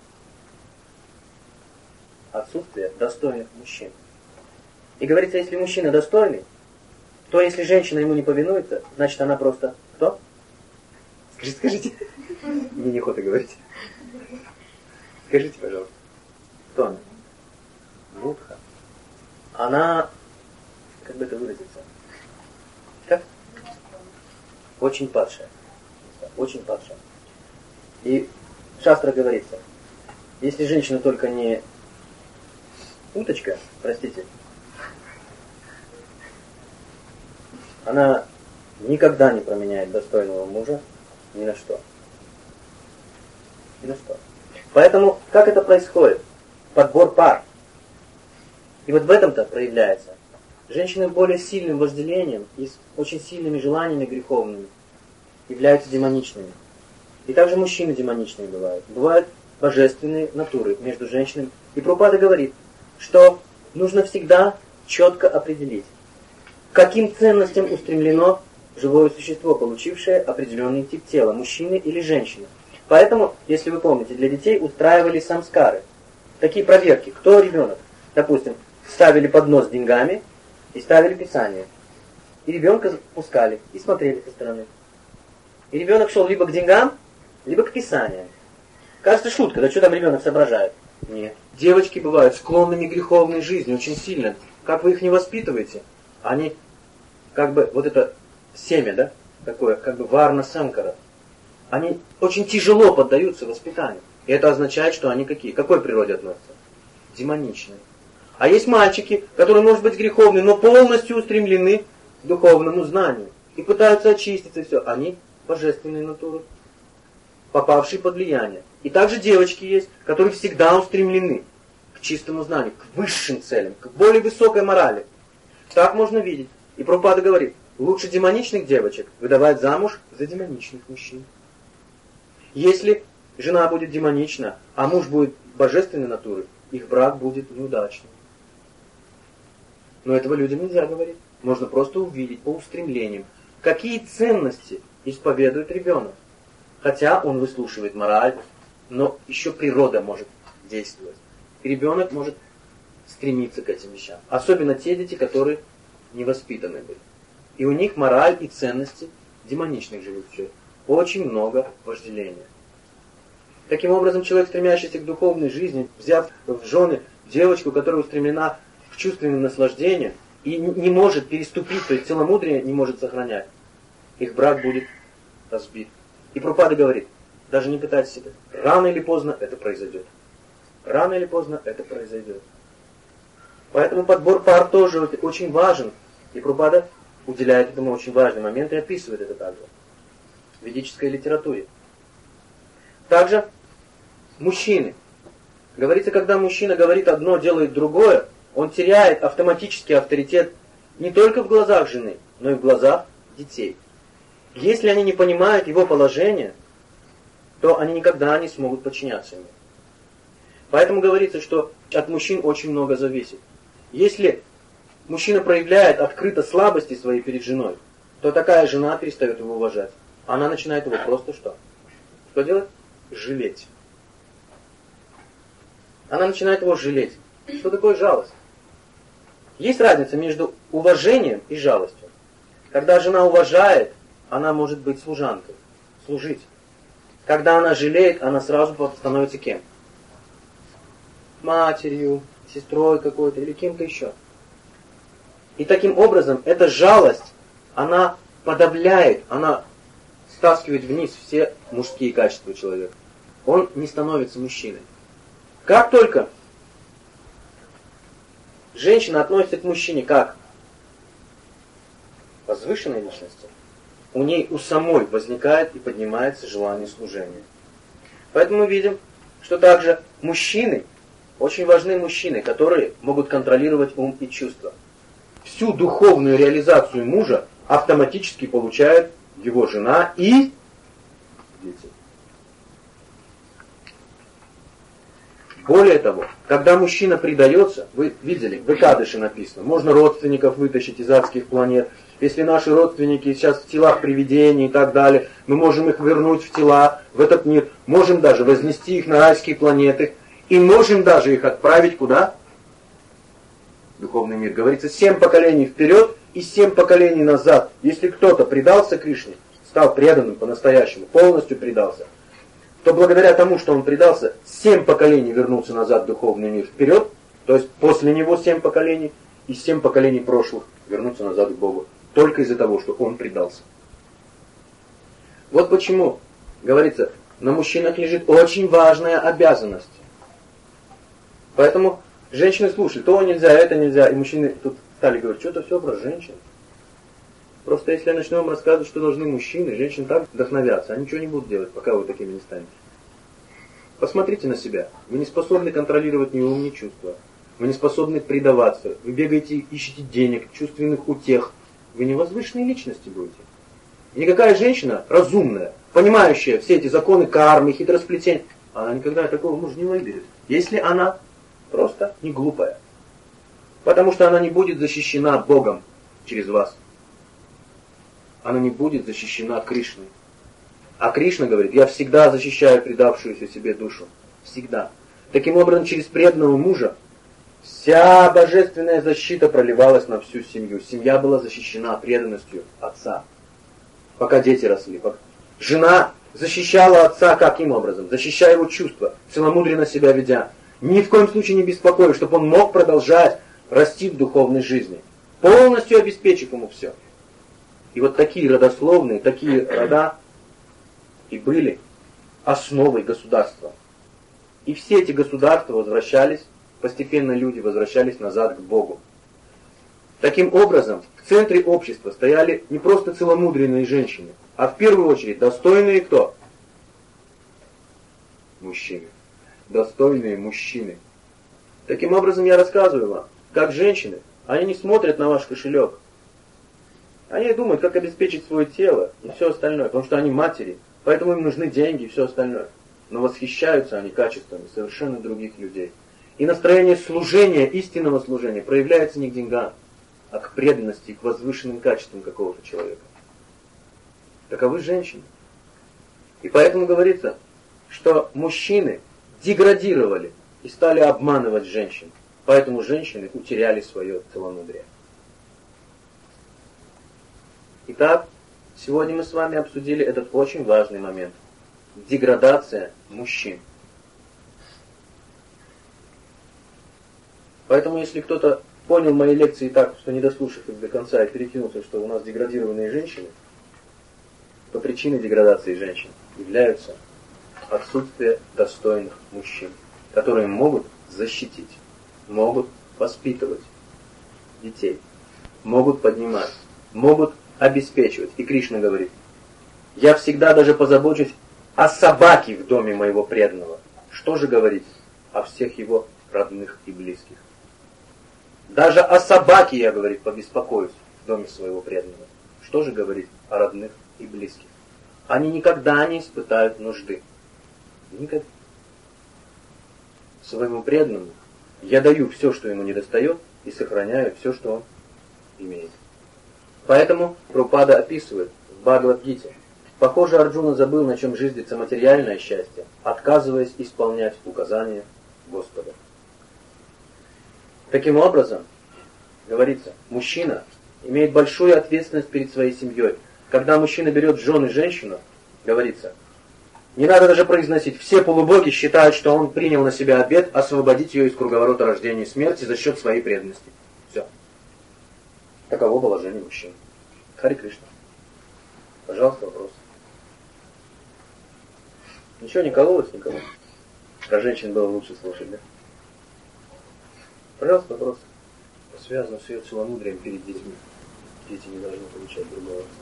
Отсутствие достойных мужчин. И говорится, если мужчина достойный, то если женщина ему не повинуется, значит она просто... Кто? Скажите. Мне неохота говорить. Скажите, пожалуйста. Кто она? Мудха. Она... Как бы это выразиться? Как? Очень падшая. Очень падшая. И в шастрах говорится, если женщина только не уточка, простите, она никогда не променяет достойного мужа ни на что. Ни на что. Поэтому, как это происходит? Подбор пар. И вот в этом-то проявляется. Женщины с более сильным вожделением и с очень сильными желаниями греховными являются демоничными. И также мужчины демоничные бывают. Бывают божественные натуры между женщинами. И Прабхупада говорит, что нужно всегда четко определить, к каким ценностям устремлено живое существо, получившее определенный тип тела, мужчины или женщины. Поэтому, если вы помните, для детей устраивали самскары. Такие проверки, кто ребенок. Допустим, ставили поднос с деньгами и ставили писание. И ребенка пускали и смотрели со стороны. И ребенок шел либо к деньгам, либо к писаниям. Кажется, шутка, да что там ребенок соображает? Нет. Девочки бывают склонными к греховной жизни очень сильно. Как вы их не воспитываете, они как бы вот это семя, да, такое, как бы варна санкара, они очень тяжело поддаются воспитанию. И это означает, что они какие? К какой природе относятся? Демоничные. А есть мальчики, которые, может быть, греховные, но полностью устремлены к духовному знанию. И пытаются очиститься, и все. Они божественные натуры, попавшие под влияние. И также девочки есть, которые всегда устремлены к чистому знанию, к высшим целям, к более высокой морали. Так можно видеть. И Прабхупада говорит, лучше демоничных девочек выдавать замуж за демоничных мужчин. Если жена будет демонична, а муж будет божественной натуры, их брак будет неудачным. Но этого людям нельзя говорить. Можно просто увидеть по устремлениям, какие ценности исповедует ребенок. Хотя он выслушивает мораль, но еще природа может действовать. И ребенок может стремиться к этим вещам. Особенно те дети, которые не воспитаны были. И у них мораль и ценности демоничных живут все. Очень много вожделения. Таким образом, человек, стремящийся к духовной жизни, взяв в жены девочку, которая устремлена к чувственным наслаждениям, и не может переступить, то есть целомудрие не может сохранять, их брак будет разбит. И Прабхупада говорит, даже не пытайтесь это. Рано или поздно это произойдет. Рано или поздно это произойдет. Поэтому подбор пар тоже очень важен. И Прабхупада уделяет этому очень важный момент и описывает это также в ведической литературе. Также мужчины. Говорится, когда мужчина говорит одно, делает другое, он теряет автоматически авторитет не только в глазах жены, но и в глазах детей. Если они не понимают его положение, то они никогда не смогут подчиняться ему. Поэтому говорится, что от мужчин очень много зависит. Если мужчина проявляет открыто слабости свои перед женой, то такая жена перестает его уважать. Она начинает его просто что? Что делать? Жалеть. Она начинает его жалеть. Что такое жалость? Есть разница между уважением и жалостью. Когда жена уважает, она может быть служанкой, служить. Когда она жалеет, она сразу становится кем? Матерью, сестрой какой-то или кем-то еще. И таким образом эта жалость, она подавляет, она стаскивает вниз все мужские качества человека. Он не становится мужчиной. Как только женщина относится к мужчине как к возвышенной личности, у ней у самой возникает и поднимается желание служения. Поэтому мы видим, что также мужчины, очень важны мужчины, которые могут контролировать ум и чувства. Всю духовную реализацию мужа автоматически получает его жена и дети. Более того, когда мужчина предается, вы видели, в Экадыши написано, можно родственников вытащить из адских планет. Если наши родственники сейчас в телах привидений и так далее, мы можем их вернуть в тела, в этот мир. Можем даже вознести их на райские планеты. И можем даже их отправить куда? В духовный мир. Говорится, 7 поколений вперед и 7 поколений назад. Если кто-то предался Кришне, стал преданным по-настоящему, полностью предался, то благодаря тому, что он предался, 7 поколений вернулся назад в духовный мир вперед, то есть после него 7 поколений, и 7 поколений прошлых вернутся назад к Богу. Только из-за того, что он предался. Вот почему, говорится, на мужчинах лежит очень важная обязанность. Поэтому женщины слушают, то нельзя, это нельзя, и мужчины тут стали говорить, что-то все про женщин. Просто если я начну вам рассказывать, что должны мужчины, женщины так вдохновятся, они ничего не будут делать, пока вы такими не станете. Посмотрите на себя. Вы не способны контролировать ни ум, ни чувства. Вы не способны предаваться. Вы бегаете, ищете денег, чувственных утех. Вы не возвышенные личности будете. И никакая женщина разумная, понимающая все эти законы кармы, хитросплетения, она никогда такого мужа не выберет. Если она просто не глупая. Потому что она не будет защищена Богом через вас. Она не будет защищена Кришной. А Кришна говорит, я всегда защищаю предавшуюся себе душу. Всегда. Таким образом, через преданного мужа вся божественная защита проливалась на всю семью. Семья была защищена преданностью отца. Пока дети росли. Жена защищала отца каким образом? Защищая его чувства, целомудренно себя ведя. Ни в коем случае не беспокоив, чтобы он мог продолжать расти в духовной жизни. Полностью обеспечив ему все. И вот такие родословные, такие рода и были основой государства. И все эти государства возвращались, постепенно люди возвращались назад к Богу. Таким образом, в центре общества стояли не просто целомудренные женщины, а в первую очередь достойные кто? Мужчины. Достойные мужчины. Таким образом, я рассказываю вам, как женщины, они не смотрят на ваш кошелек. Они думают, как обеспечить свое тело и все остальное, потому что они матери, поэтому им нужны деньги и все остальное. Но восхищаются они качествами совершенно других людей. И настроение служения, истинного служения, проявляется не к деньгам, а к преданности, к возвышенным качествам какого-то человека. Таковы женщины. И поэтому говорится, что мужчины деградировали и стали обманывать женщин. Поэтому женщины утеряли свое целомудрие. Итак, сегодня мы с вами обсудили этот очень важный момент. Деградация мужчин. Поэтому, если кто-то понял мои лекции так, что не дослушав их до конца и перекинулся, что у нас деградированные женщины, то причиной деградации женщин являются отсутствие достойных мужчин, которые могут защитить, могут воспитывать детей, могут поднимать, могут обеспечивать. И Кришна говорит, я всегда даже позабочусь о собаке в доме моего преданного. Что же говорить о всех его родных и близких? Даже о собаке, я, говорит, побеспокоюсь в доме своего преданного. Что же говорить о родных и близких? Они никогда не испытают нужды. Никогда. Своему преданному я даю все, что ему недостает, и сохраняю все, что он имеет. Поэтому Прабхупада описывает в Бхагавад-гите, похоже, Арджуна забыл, на чем зиждется материальное счастье, отказываясь исполнять указания Господа. Таким образом, говорится, мужчина имеет большую ответственность перед своей семьей. Когда мужчина берет в жены женщину, говорится, не надо даже произносить, все полубоги считают, что он принял на себя обет освободить ее из круговорота рождения и смерти за счет своей преданности. Все. Таково положение мужчин. Хари Кришна. Пожалуйста, вопрос. Ничего не кололось никому? Про женщин было лучше слушать, да? Пожалуйста, вопрос. Связано с ее целомудрием перед детьми. Дети не должны получать другого отца.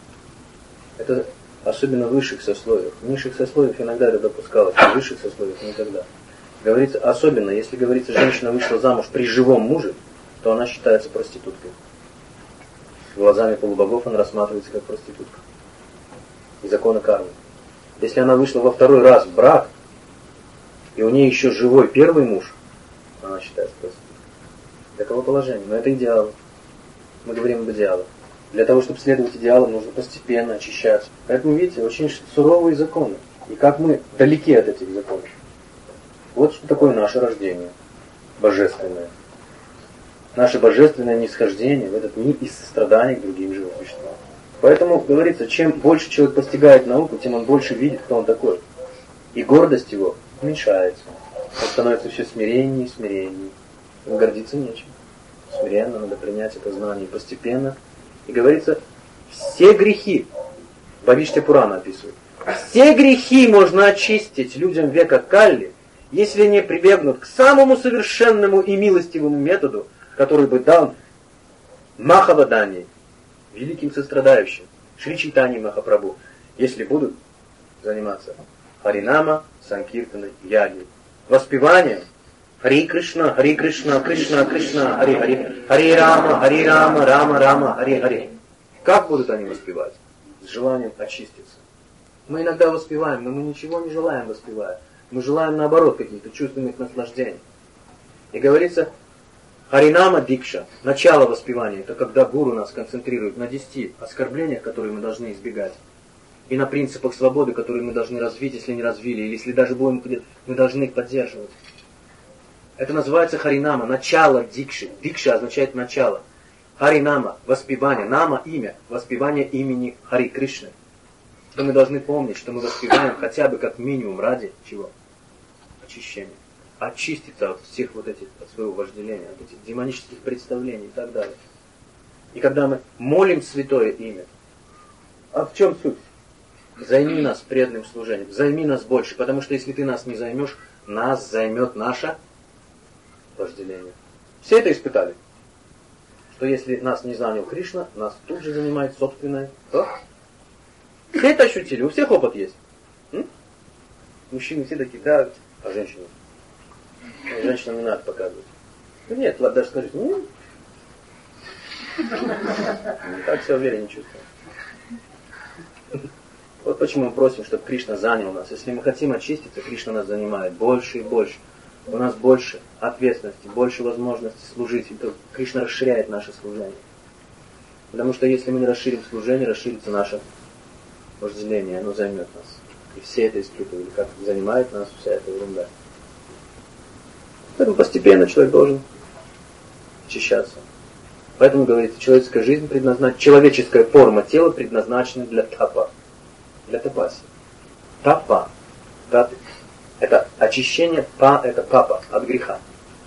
Это особенно в высших сословиях. В низших сословиях иногда это допускалось, в высших сословиях никогда. Говорится, особенно, если, говорится, женщина вышла замуж при живом муже, то она считается проституткой. Глазами полубогов она рассматривается как проститутка. И законы кармы. Если она вышла во второй раз в брак, и у нее еще живой первый муж, она считается проституткой. Таково положение. Но это идеалы. Мы говорим об идеалах. Для того, чтобы следовать идеалам, нужно постепенно очищаться. Поэтому, видите, очень суровые законы. И как мы далеки от этих законов. Вот что такое наше рождение. Божественное. Наше божественное нисхождение в этот мир из сострадания к другим живым существам. Поэтому, говорится, чем больше человек постигает науку, тем он больше видит, кто он такой. И гордость его уменьшается. Он становится все смиреннее и смиреннее. Ему гордиться нечем. Смиренно надо принять это знание постепенно. И говорится, все грехи, Бхавишья Пурана описывает, все грехи можно очистить людям века Калли, если они прибегнут к самому совершенному и милостивому методу, который бы дал Махавадани, великим сострадающим, Шри Чайтаньи Махапрабху, если будут заниматься Харинама, Санкиртаной, Яги, воспеванием Хари Кришна, Кришна, Кришна, Хари Хари, Хари Рама, Рама Рама, Хари Хари. Как будут они воспевать? С желанием очиститься. Мы иногда воспеваем, но мы ничего не желаем воспевая. Мы желаем наоборот каких-то чувственных наслаждений. И говорится, Харинама Дикша, начало воспевания, это когда гуру нас концентрирует на 10 оскорблениях, которые мы должны избегать. И на принципах свободы, которые мы должны развить, если не развили, или если даже будем, мы должны их поддерживать. Это называется Харинама, начало Дикши. Дикша означает начало. Харинама, воспевание, нама, имя, воспевание имени Хари Кришны. что мы должны помнить, что мы воспеваем хотя бы как минимум ради чего? Очищения. Очиститься от всех вот этих, от своего вожделения, от этих демонических представлений и так далее. И когда мы молим святое имя, а в чем суть? Займи нас преданным служением, займи нас больше, потому что если ты нас не займешь, нас займет наше вожделение. Все это испытали. Что если нас не занял Кришна, нас тут же занимает собственное. Что? Все это ощутили, у всех опыт есть. Мужчины все такие, да, а женщины? Женщинам не надо показывать. Ну нет, ладно, даже скажите, не так себя уверенно чувствую. Вот почему мы просим, чтобы Кришна занял нас. Если мы хотим очиститься, Кришна нас занимает больше и больше. У нас больше ответственности, больше возможностей служить. И то Кришна расширяет наше служение. Потому что если мы не расширим служение, расширится наше вожделение, оно займет нас. И все это испытывали, как занимает нас вся эта ерунда. Поэтому постепенно человек должен очищаться. Поэтому, говорится, человеческая жизнь предназначена, человеческая форма тела предназначена для тапа, для тапаси. Тапа. Это очищение, па это папа, от греха.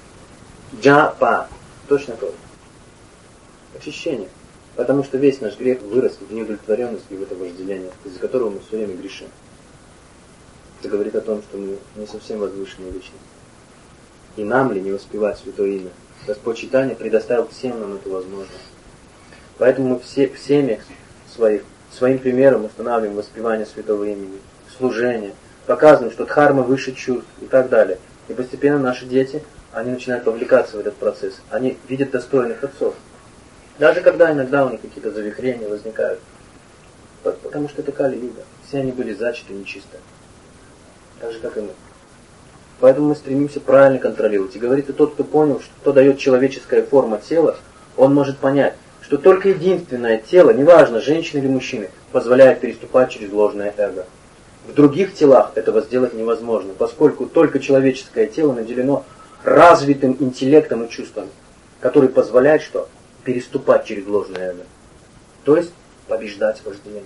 Джапа, точно то. Очищение. Потому что весь наш грех вырос в неудовлетворенность и в это вожделение, из-за которого мы все время грешим. Это говорит о том, что мы не совсем возвышенные личности. И нам ли не воспевать святое имя? Господь читания предоставил всем нам эту возможность. Поэтому мы в семьях своим примером устанавливаем воспевание святого имени, служение, показываем, что дхарма выше чувств и так далее. И постепенно наши дети, они начинают вовлекаться в этот процесс. Они видят достойных отцов. Даже когда иногда у них какие-то завихрения возникают. Потому что это Кали-юга. Все они были зачаты нечисто. Так же, как и мы. Поэтому мы стремимся правильно контролировать. И говорится, тот, кто понял, что дает человеческая форма тела, он может понять, что только единственное тело, неважно, женщина или мужчина, позволяет переступать через ложное эго. В других телах этого сделать невозможно, поскольку только человеческое тело наделено развитым интеллектом и чувствами, который позволяет что? Переступать через ложное эго. То есть побеждать вожделение.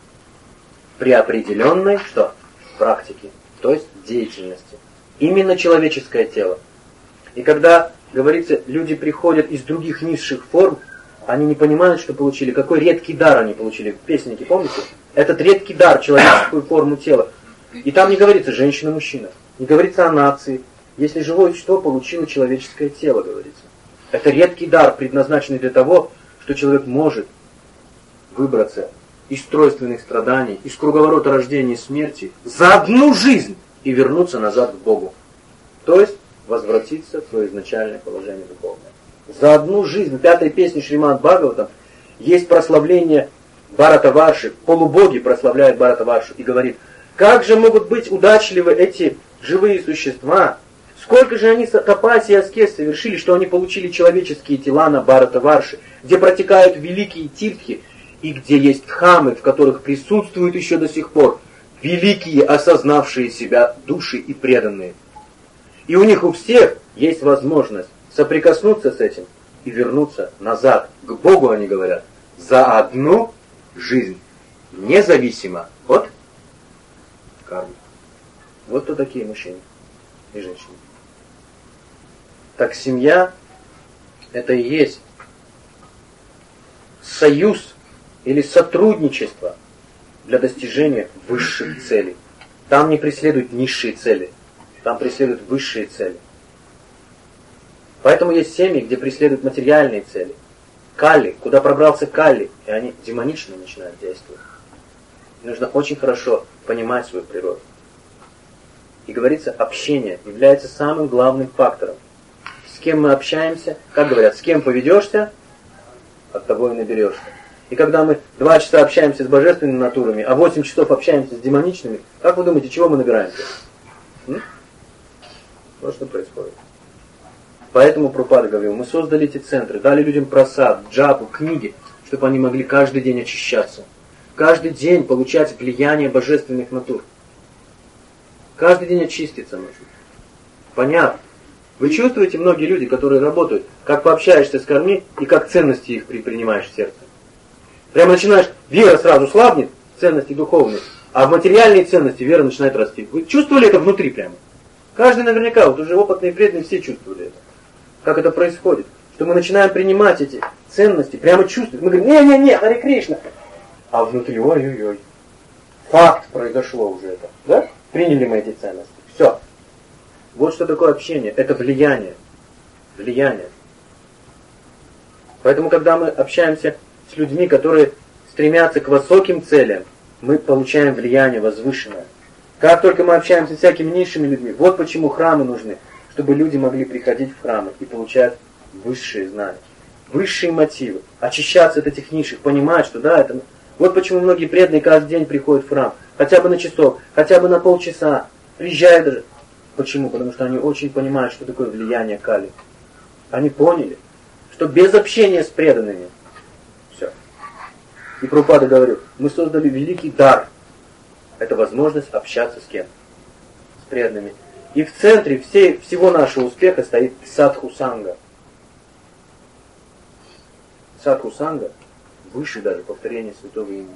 При определенной что? Практике, то есть деятельности. Именно человеческое тело. И когда, говорится, люди приходят из других низших форм, они не понимают, что получили, какой редкий дар они получили. Песенники, помните? Этот редкий дар, человеческую форму тела. И там не говорится женщина-мужчина, не говорится о нации. Если живое существо получило человеческое тело, говорится. Это редкий дар, предназначенный для того, что человек может выбраться из тройственных страданий, из круговорота рождения и смерти за одну жизнь и вернуться назад к Богу. То есть возвратиться в свое изначальное положение духовное. За одну жизнь. В 5-й песне Шримад Бхагаватам есть прославление Бхаратаварши. Полубоги прославляют Бхаратаваршу и говорит, как же могут быть удачливы эти живые существа, сколько же они тапаси и аскез совершили, что они получили человеческие тела на Бхаратаварши, где протекают великие тиртхи и где есть дхамы, в которых присутствуют еще до сих пор великие осознавшие себя души и преданные. И у них у всех есть возможность соприкоснуться с этим и вернуться назад к Богу, они говорят, за одну жизнь, независимо от кармы. Вот кто такие мужчины и женщины. Так семья это и есть союз или сотрудничество для достижения высших целей. Там не преследуют низшие цели, там преследуют высшие цели. Поэтому есть семьи, где преследуют материальные цели. Калли, куда пробрался Калли, и они демонично начинают действовать. Нужно очень хорошо понимать свою природу. И говорится, общение является самым главным фактором. С кем мы общаемся, как говорят, с кем поведешься, от того и наберешься. И когда мы 2 часа общаемся с божественными натурами, а 8 часов общаемся с демоничными, как вы думаете, чего мы набираемся? Вот что происходит. Поэтому Прабхупада говорил, мы создали эти центры, дали людям прасад, джапу, книги, чтобы они могли каждый день очищаться. Каждый день получать влияние божественных натур. Каждый день очиститься нужно. Понятно? Вы чувствуете, многие люди, которые работают, как пообщаешься с корми и как ценности их принимаешь в сердце. Прямо начинаешь, вера сразу слабнет, ценности духовные, а в материальные ценности вера начинает расти. Вы чувствовали это внутри прямо? Каждый наверняка, вот уже опытные преданные все чувствовали это. Как это происходит? Что мы начинаем принимать эти ценности, прямо чувствовать. Мы говорим, не-не-не, Харе Кришна. А внутри, ой-ой-ой. Факт, произошло уже это. Да? Приняли мы эти ценности. Все. Вот что такое общение. Это влияние. Влияние. Поэтому, когда мы общаемся с людьми, которые стремятся к высоким целям, мы получаем влияние возвышенное. Как только мы общаемся с всякими низшими людьми, вот почему храмы нужны, чтобы люди могли приходить в храмы и получать высшие знания, высшие мотивы, очищаться от этих низших, понимать, что да, это... Вот почему многие преданные каждый день приходят в храм, хотя бы на часок, хотя бы на полчаса, приезжают даже. Почему? Потому что они очень понимают, что такое влияние Кали. Они поняли, что без общения с преданными, все. И Прабхупада говорил, мы создали великий дар. Это возможность общаться с кем? С преданными. И в центре всего нашего успеха стоит садху-санга. Садху-санга выше даже повторения святого имени.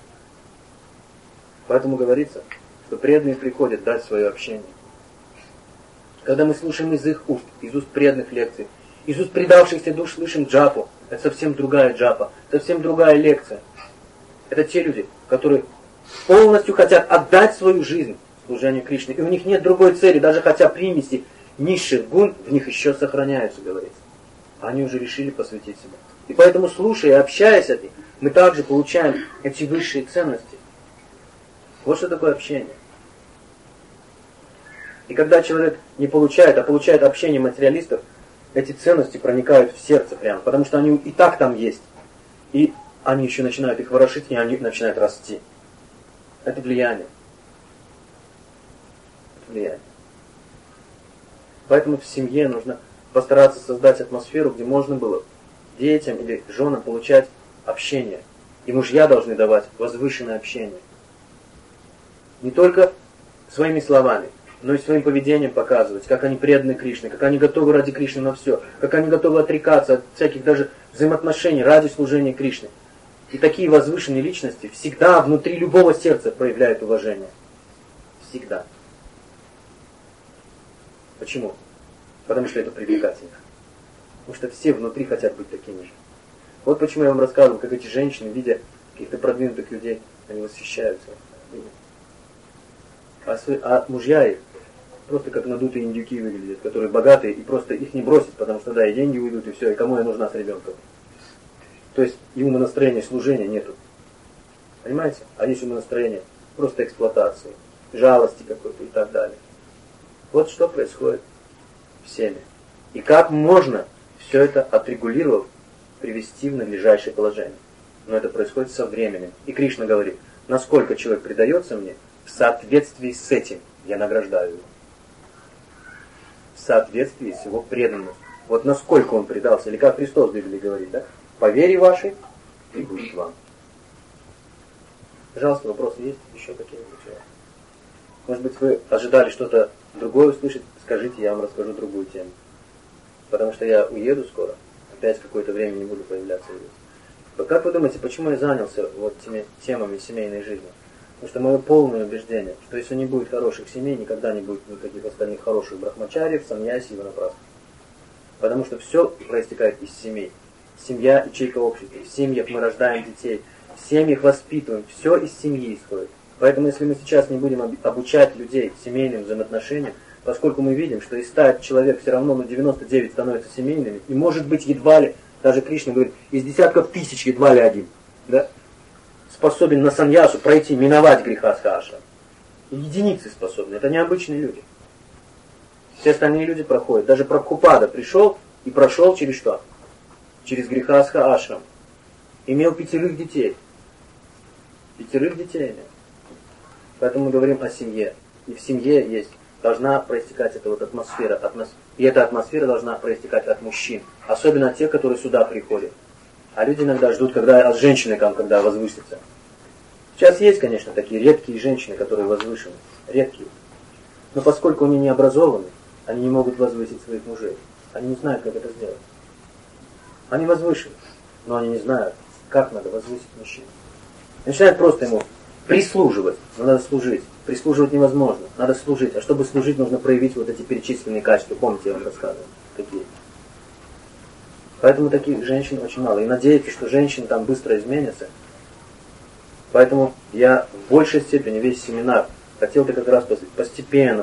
Поэтому говорится, что преданные приходят дать свое общение. Когда мы слушаем из их уст, из уст преданных лекций, из уст предавшихся душ слышим джапу, это совсем другая джапа, совсем другая лекция. Это те люди, которые полностью хотят отдать свою жизнь служению Кришне, и у них нет другой цели, даже хотя примеси низших гун в них еще сохраняются, говорится. Они уже решили посвятить себя. И поэтому, слушая и общаясь с ним, мы также получаем эти высшие ценности. Вот что такое общение. И когда человек не получает, а получает общение материалистов, эти ценности проникают в сердце прямо, потому что они и так там есть. И они еще начинают их ворошить, и они начинают расти. Это влияние. Это влияние. Поэтому в семье нужно постараться создать атмосферу, где можно было детям или женам получать общение. И мужья должны давать возвышенное общение. Не только своими словами, но и своим поведением показывать, как они преданы Кришне, как они готовы ради Кришны на все, как они готовы отрекаться от всяких даже взаимоотношений ради служения Кришне. И такие возвышенные личности всегда внутри любого сердца проявляют уважение. Всегда. Почему? Потому что это привлекательно. Потому что все внутри хотят быть такими же. Вот почему я вам рассказывал, как эти женщины, видя каких-то продвинутых людей, они восхищаются. А мужья их просто как надутые индюки выглядят, которые богатые, и просто их не бросить, потому что да, и деньги уйдут, и все, и кому я нужна с ребенком. То есть ему настроения служения нету. Понимаете? А есть ему настроение просто эксплуатации, жалости какой-то и так далее. Вот что происходит в семье. И как можно все это, отрегулировав, привести в надлежащее положение. Но это происходит со временем. И Кришна говорит, насколько человек предается мне, в соответствии с этим я награждаю его. В соответствии с его преданностью. Вот насколько он предался, или как Христос в Библии говорит, да? По вере вашей и будет вам. Пожалуйста, вопросы есть? Еще какие-нибудь? Может быть, вы ожидали что-то другое услышать? Скажите, я вам расскажу другую тему. Потому что я уеду скоро. Опять какое-то время не буду появляться здесь. Как вы думаете, почему я занялся вот теми темами семейной жизни? Потому что мое полное убеждение, что если не будет хороших семей, никогда не будет никаких остальных хороших брахмачариев, саньяси и ванапрастхов. Потому что все проистекает из семей. Семья – ячейка общества. В семьях мы рождаем детей, в семьях воспитываем. Все из семьи исходит. Поэтому если мы сейчас не будем обучать людей семейным взаимоотношениям, поскольку мы видим, что из 100 человек все равно 99 становятся семейными, и может быть едва ли, даже Кришна говорит, из десятков тысяч едва ли один, да, способен на саньясу пройти, миновать грехастха ашрам. Единицы способны, это необычные люди. Все остальные люди проходят. Даже Прабхупада пришел и прошел через что? Через грехастха ашрам. Имел 5 детей. 5 детей имел. Поэтому мы говорим о семье. И в семье есть, должна проистекать эта вот атмосфера. И эта атмосфера должна проистекать от мужчин. Особенно от тех, которые сюда приходят. А люди иногда ждут, когда от женщины, когда возвысятся. Сейчас есть, конечно, такие редкие женщины, которые возвышены. Редкие. Но поскольку они не образованы, они не могут возвысить своих мужей. Они не знают, как это сделать. Они возвышены, но они не знают, как надо возвысить мужчину. Начинают просто ему Прислуживать. Надо служить. Прислуживать невозможно. Надо служить. А чтобы служить, нужно проявить вот эти перечисленные качества. Помните, я вам рассказывал. Какие? Поэтому таких женщин очень мало. И надеетесь, что женщины там быстро изменятся. Поэтому я в большей степени весь семинар хотел-то как раз постепенно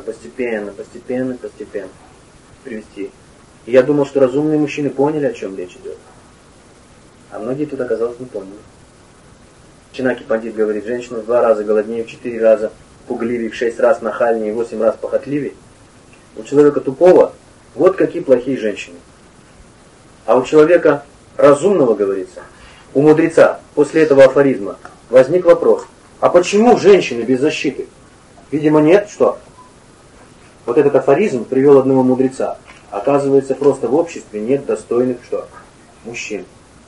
привести. И я думал, что разумные мужчины поняли, о чем речь идет. А многие тут, оказалось, не поняли. Чинаки Пандит говорит, женщина в 2 раза голоднее, в 4 раза пугливее, в 6 раз нахальнее, в 8 раз похотливее. У человека тупого вот какие плохие женщины. А у человека разумного, говорится, у мудреца, после этого афоризма, возник вопрос, а почему женщины без защиты? Видимо, нет, что? Вот этот афоризм привел одного мудреца. Оказывается, просто в обществе нет достойных, что? Мужчин.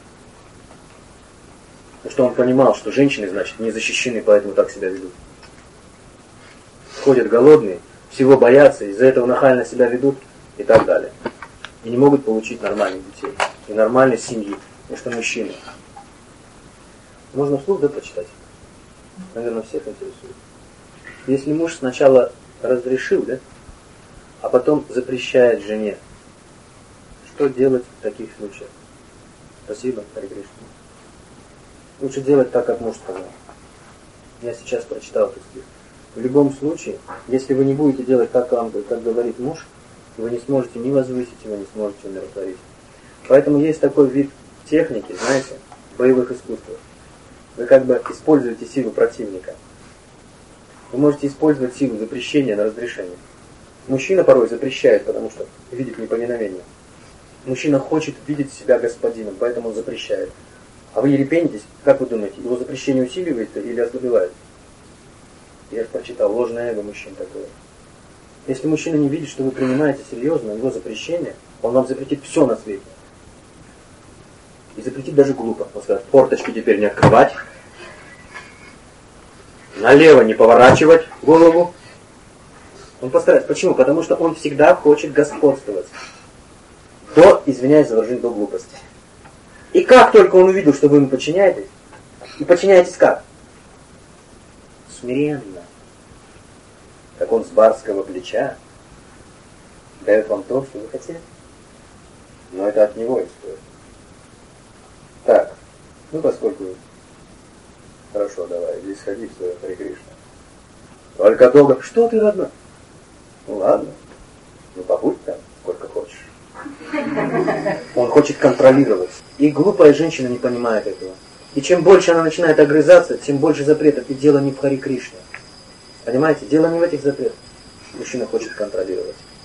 Потому что он понимал, что женщины, значит, не защищены, поэтому так себя ведут. Ходят голодные, всего боятся, из-за этого нахально себя ведут и так далее. И не могут получить нормальных детей и нормальной семьи, потому что мужчины. Можно вслух, да, прочитать? Наверное, всех интересует. Если муж сначала разрешил, да, а потом запрещает жене, что делать в таких случаях? Спасибо, Харе Кришна. Лучше делать так, как муж сказал. Я сейчас прочитал этот стих. В любом случае, если вы не будете делать так, как говорит муж, вы не сможете ни возвысить его, не сможете умиротворить. Поэтому есть такой вид техники, знаете, в боевых искусствах. Вы как бы используете силу противника. Вы можете использовать силу запрещения на разрешение. Мужчина порой запрещает, потому что видит непоминовение. Мужчина хочет видеть себя господином, поэтому он запрещает. А вы ерепенитесь, как вы думаете, его запрещение усиливается или ослабевает? Я же прочитал, ложное эго мужчин такое. Если мужчина не видит, что вы принимаете серьезно его запрещение, он вам запретит все на свете. И запретит даже глупо. Он скажет, форточки теперь не открывать, налево не поворачивать голову. Он постарается. Почему? Потому что он всегда хочет господствовать. Извиняюсь за выражение, до глупости. И как только он увидел, что вы ему подчиняетесь, и подчиняетесь как? Смиренно. Как он с барского плеча дает вам то, что вы хотели. Но это от него исходит. Так, поскольку... Хорошо, давай, иди сходи в свое Харе Кришна. Только долго... Что ты, родной? Ну ладно, побудь там, сколько хочешь. Он хочет контролировать. И глупая женщина не понимает этого. И чем больше она начинает огрызаться, тем больше запретов. И дело не в Харе Кришне. Понимаете? Дело не в этих запретах. Мужчина хочет контролировать.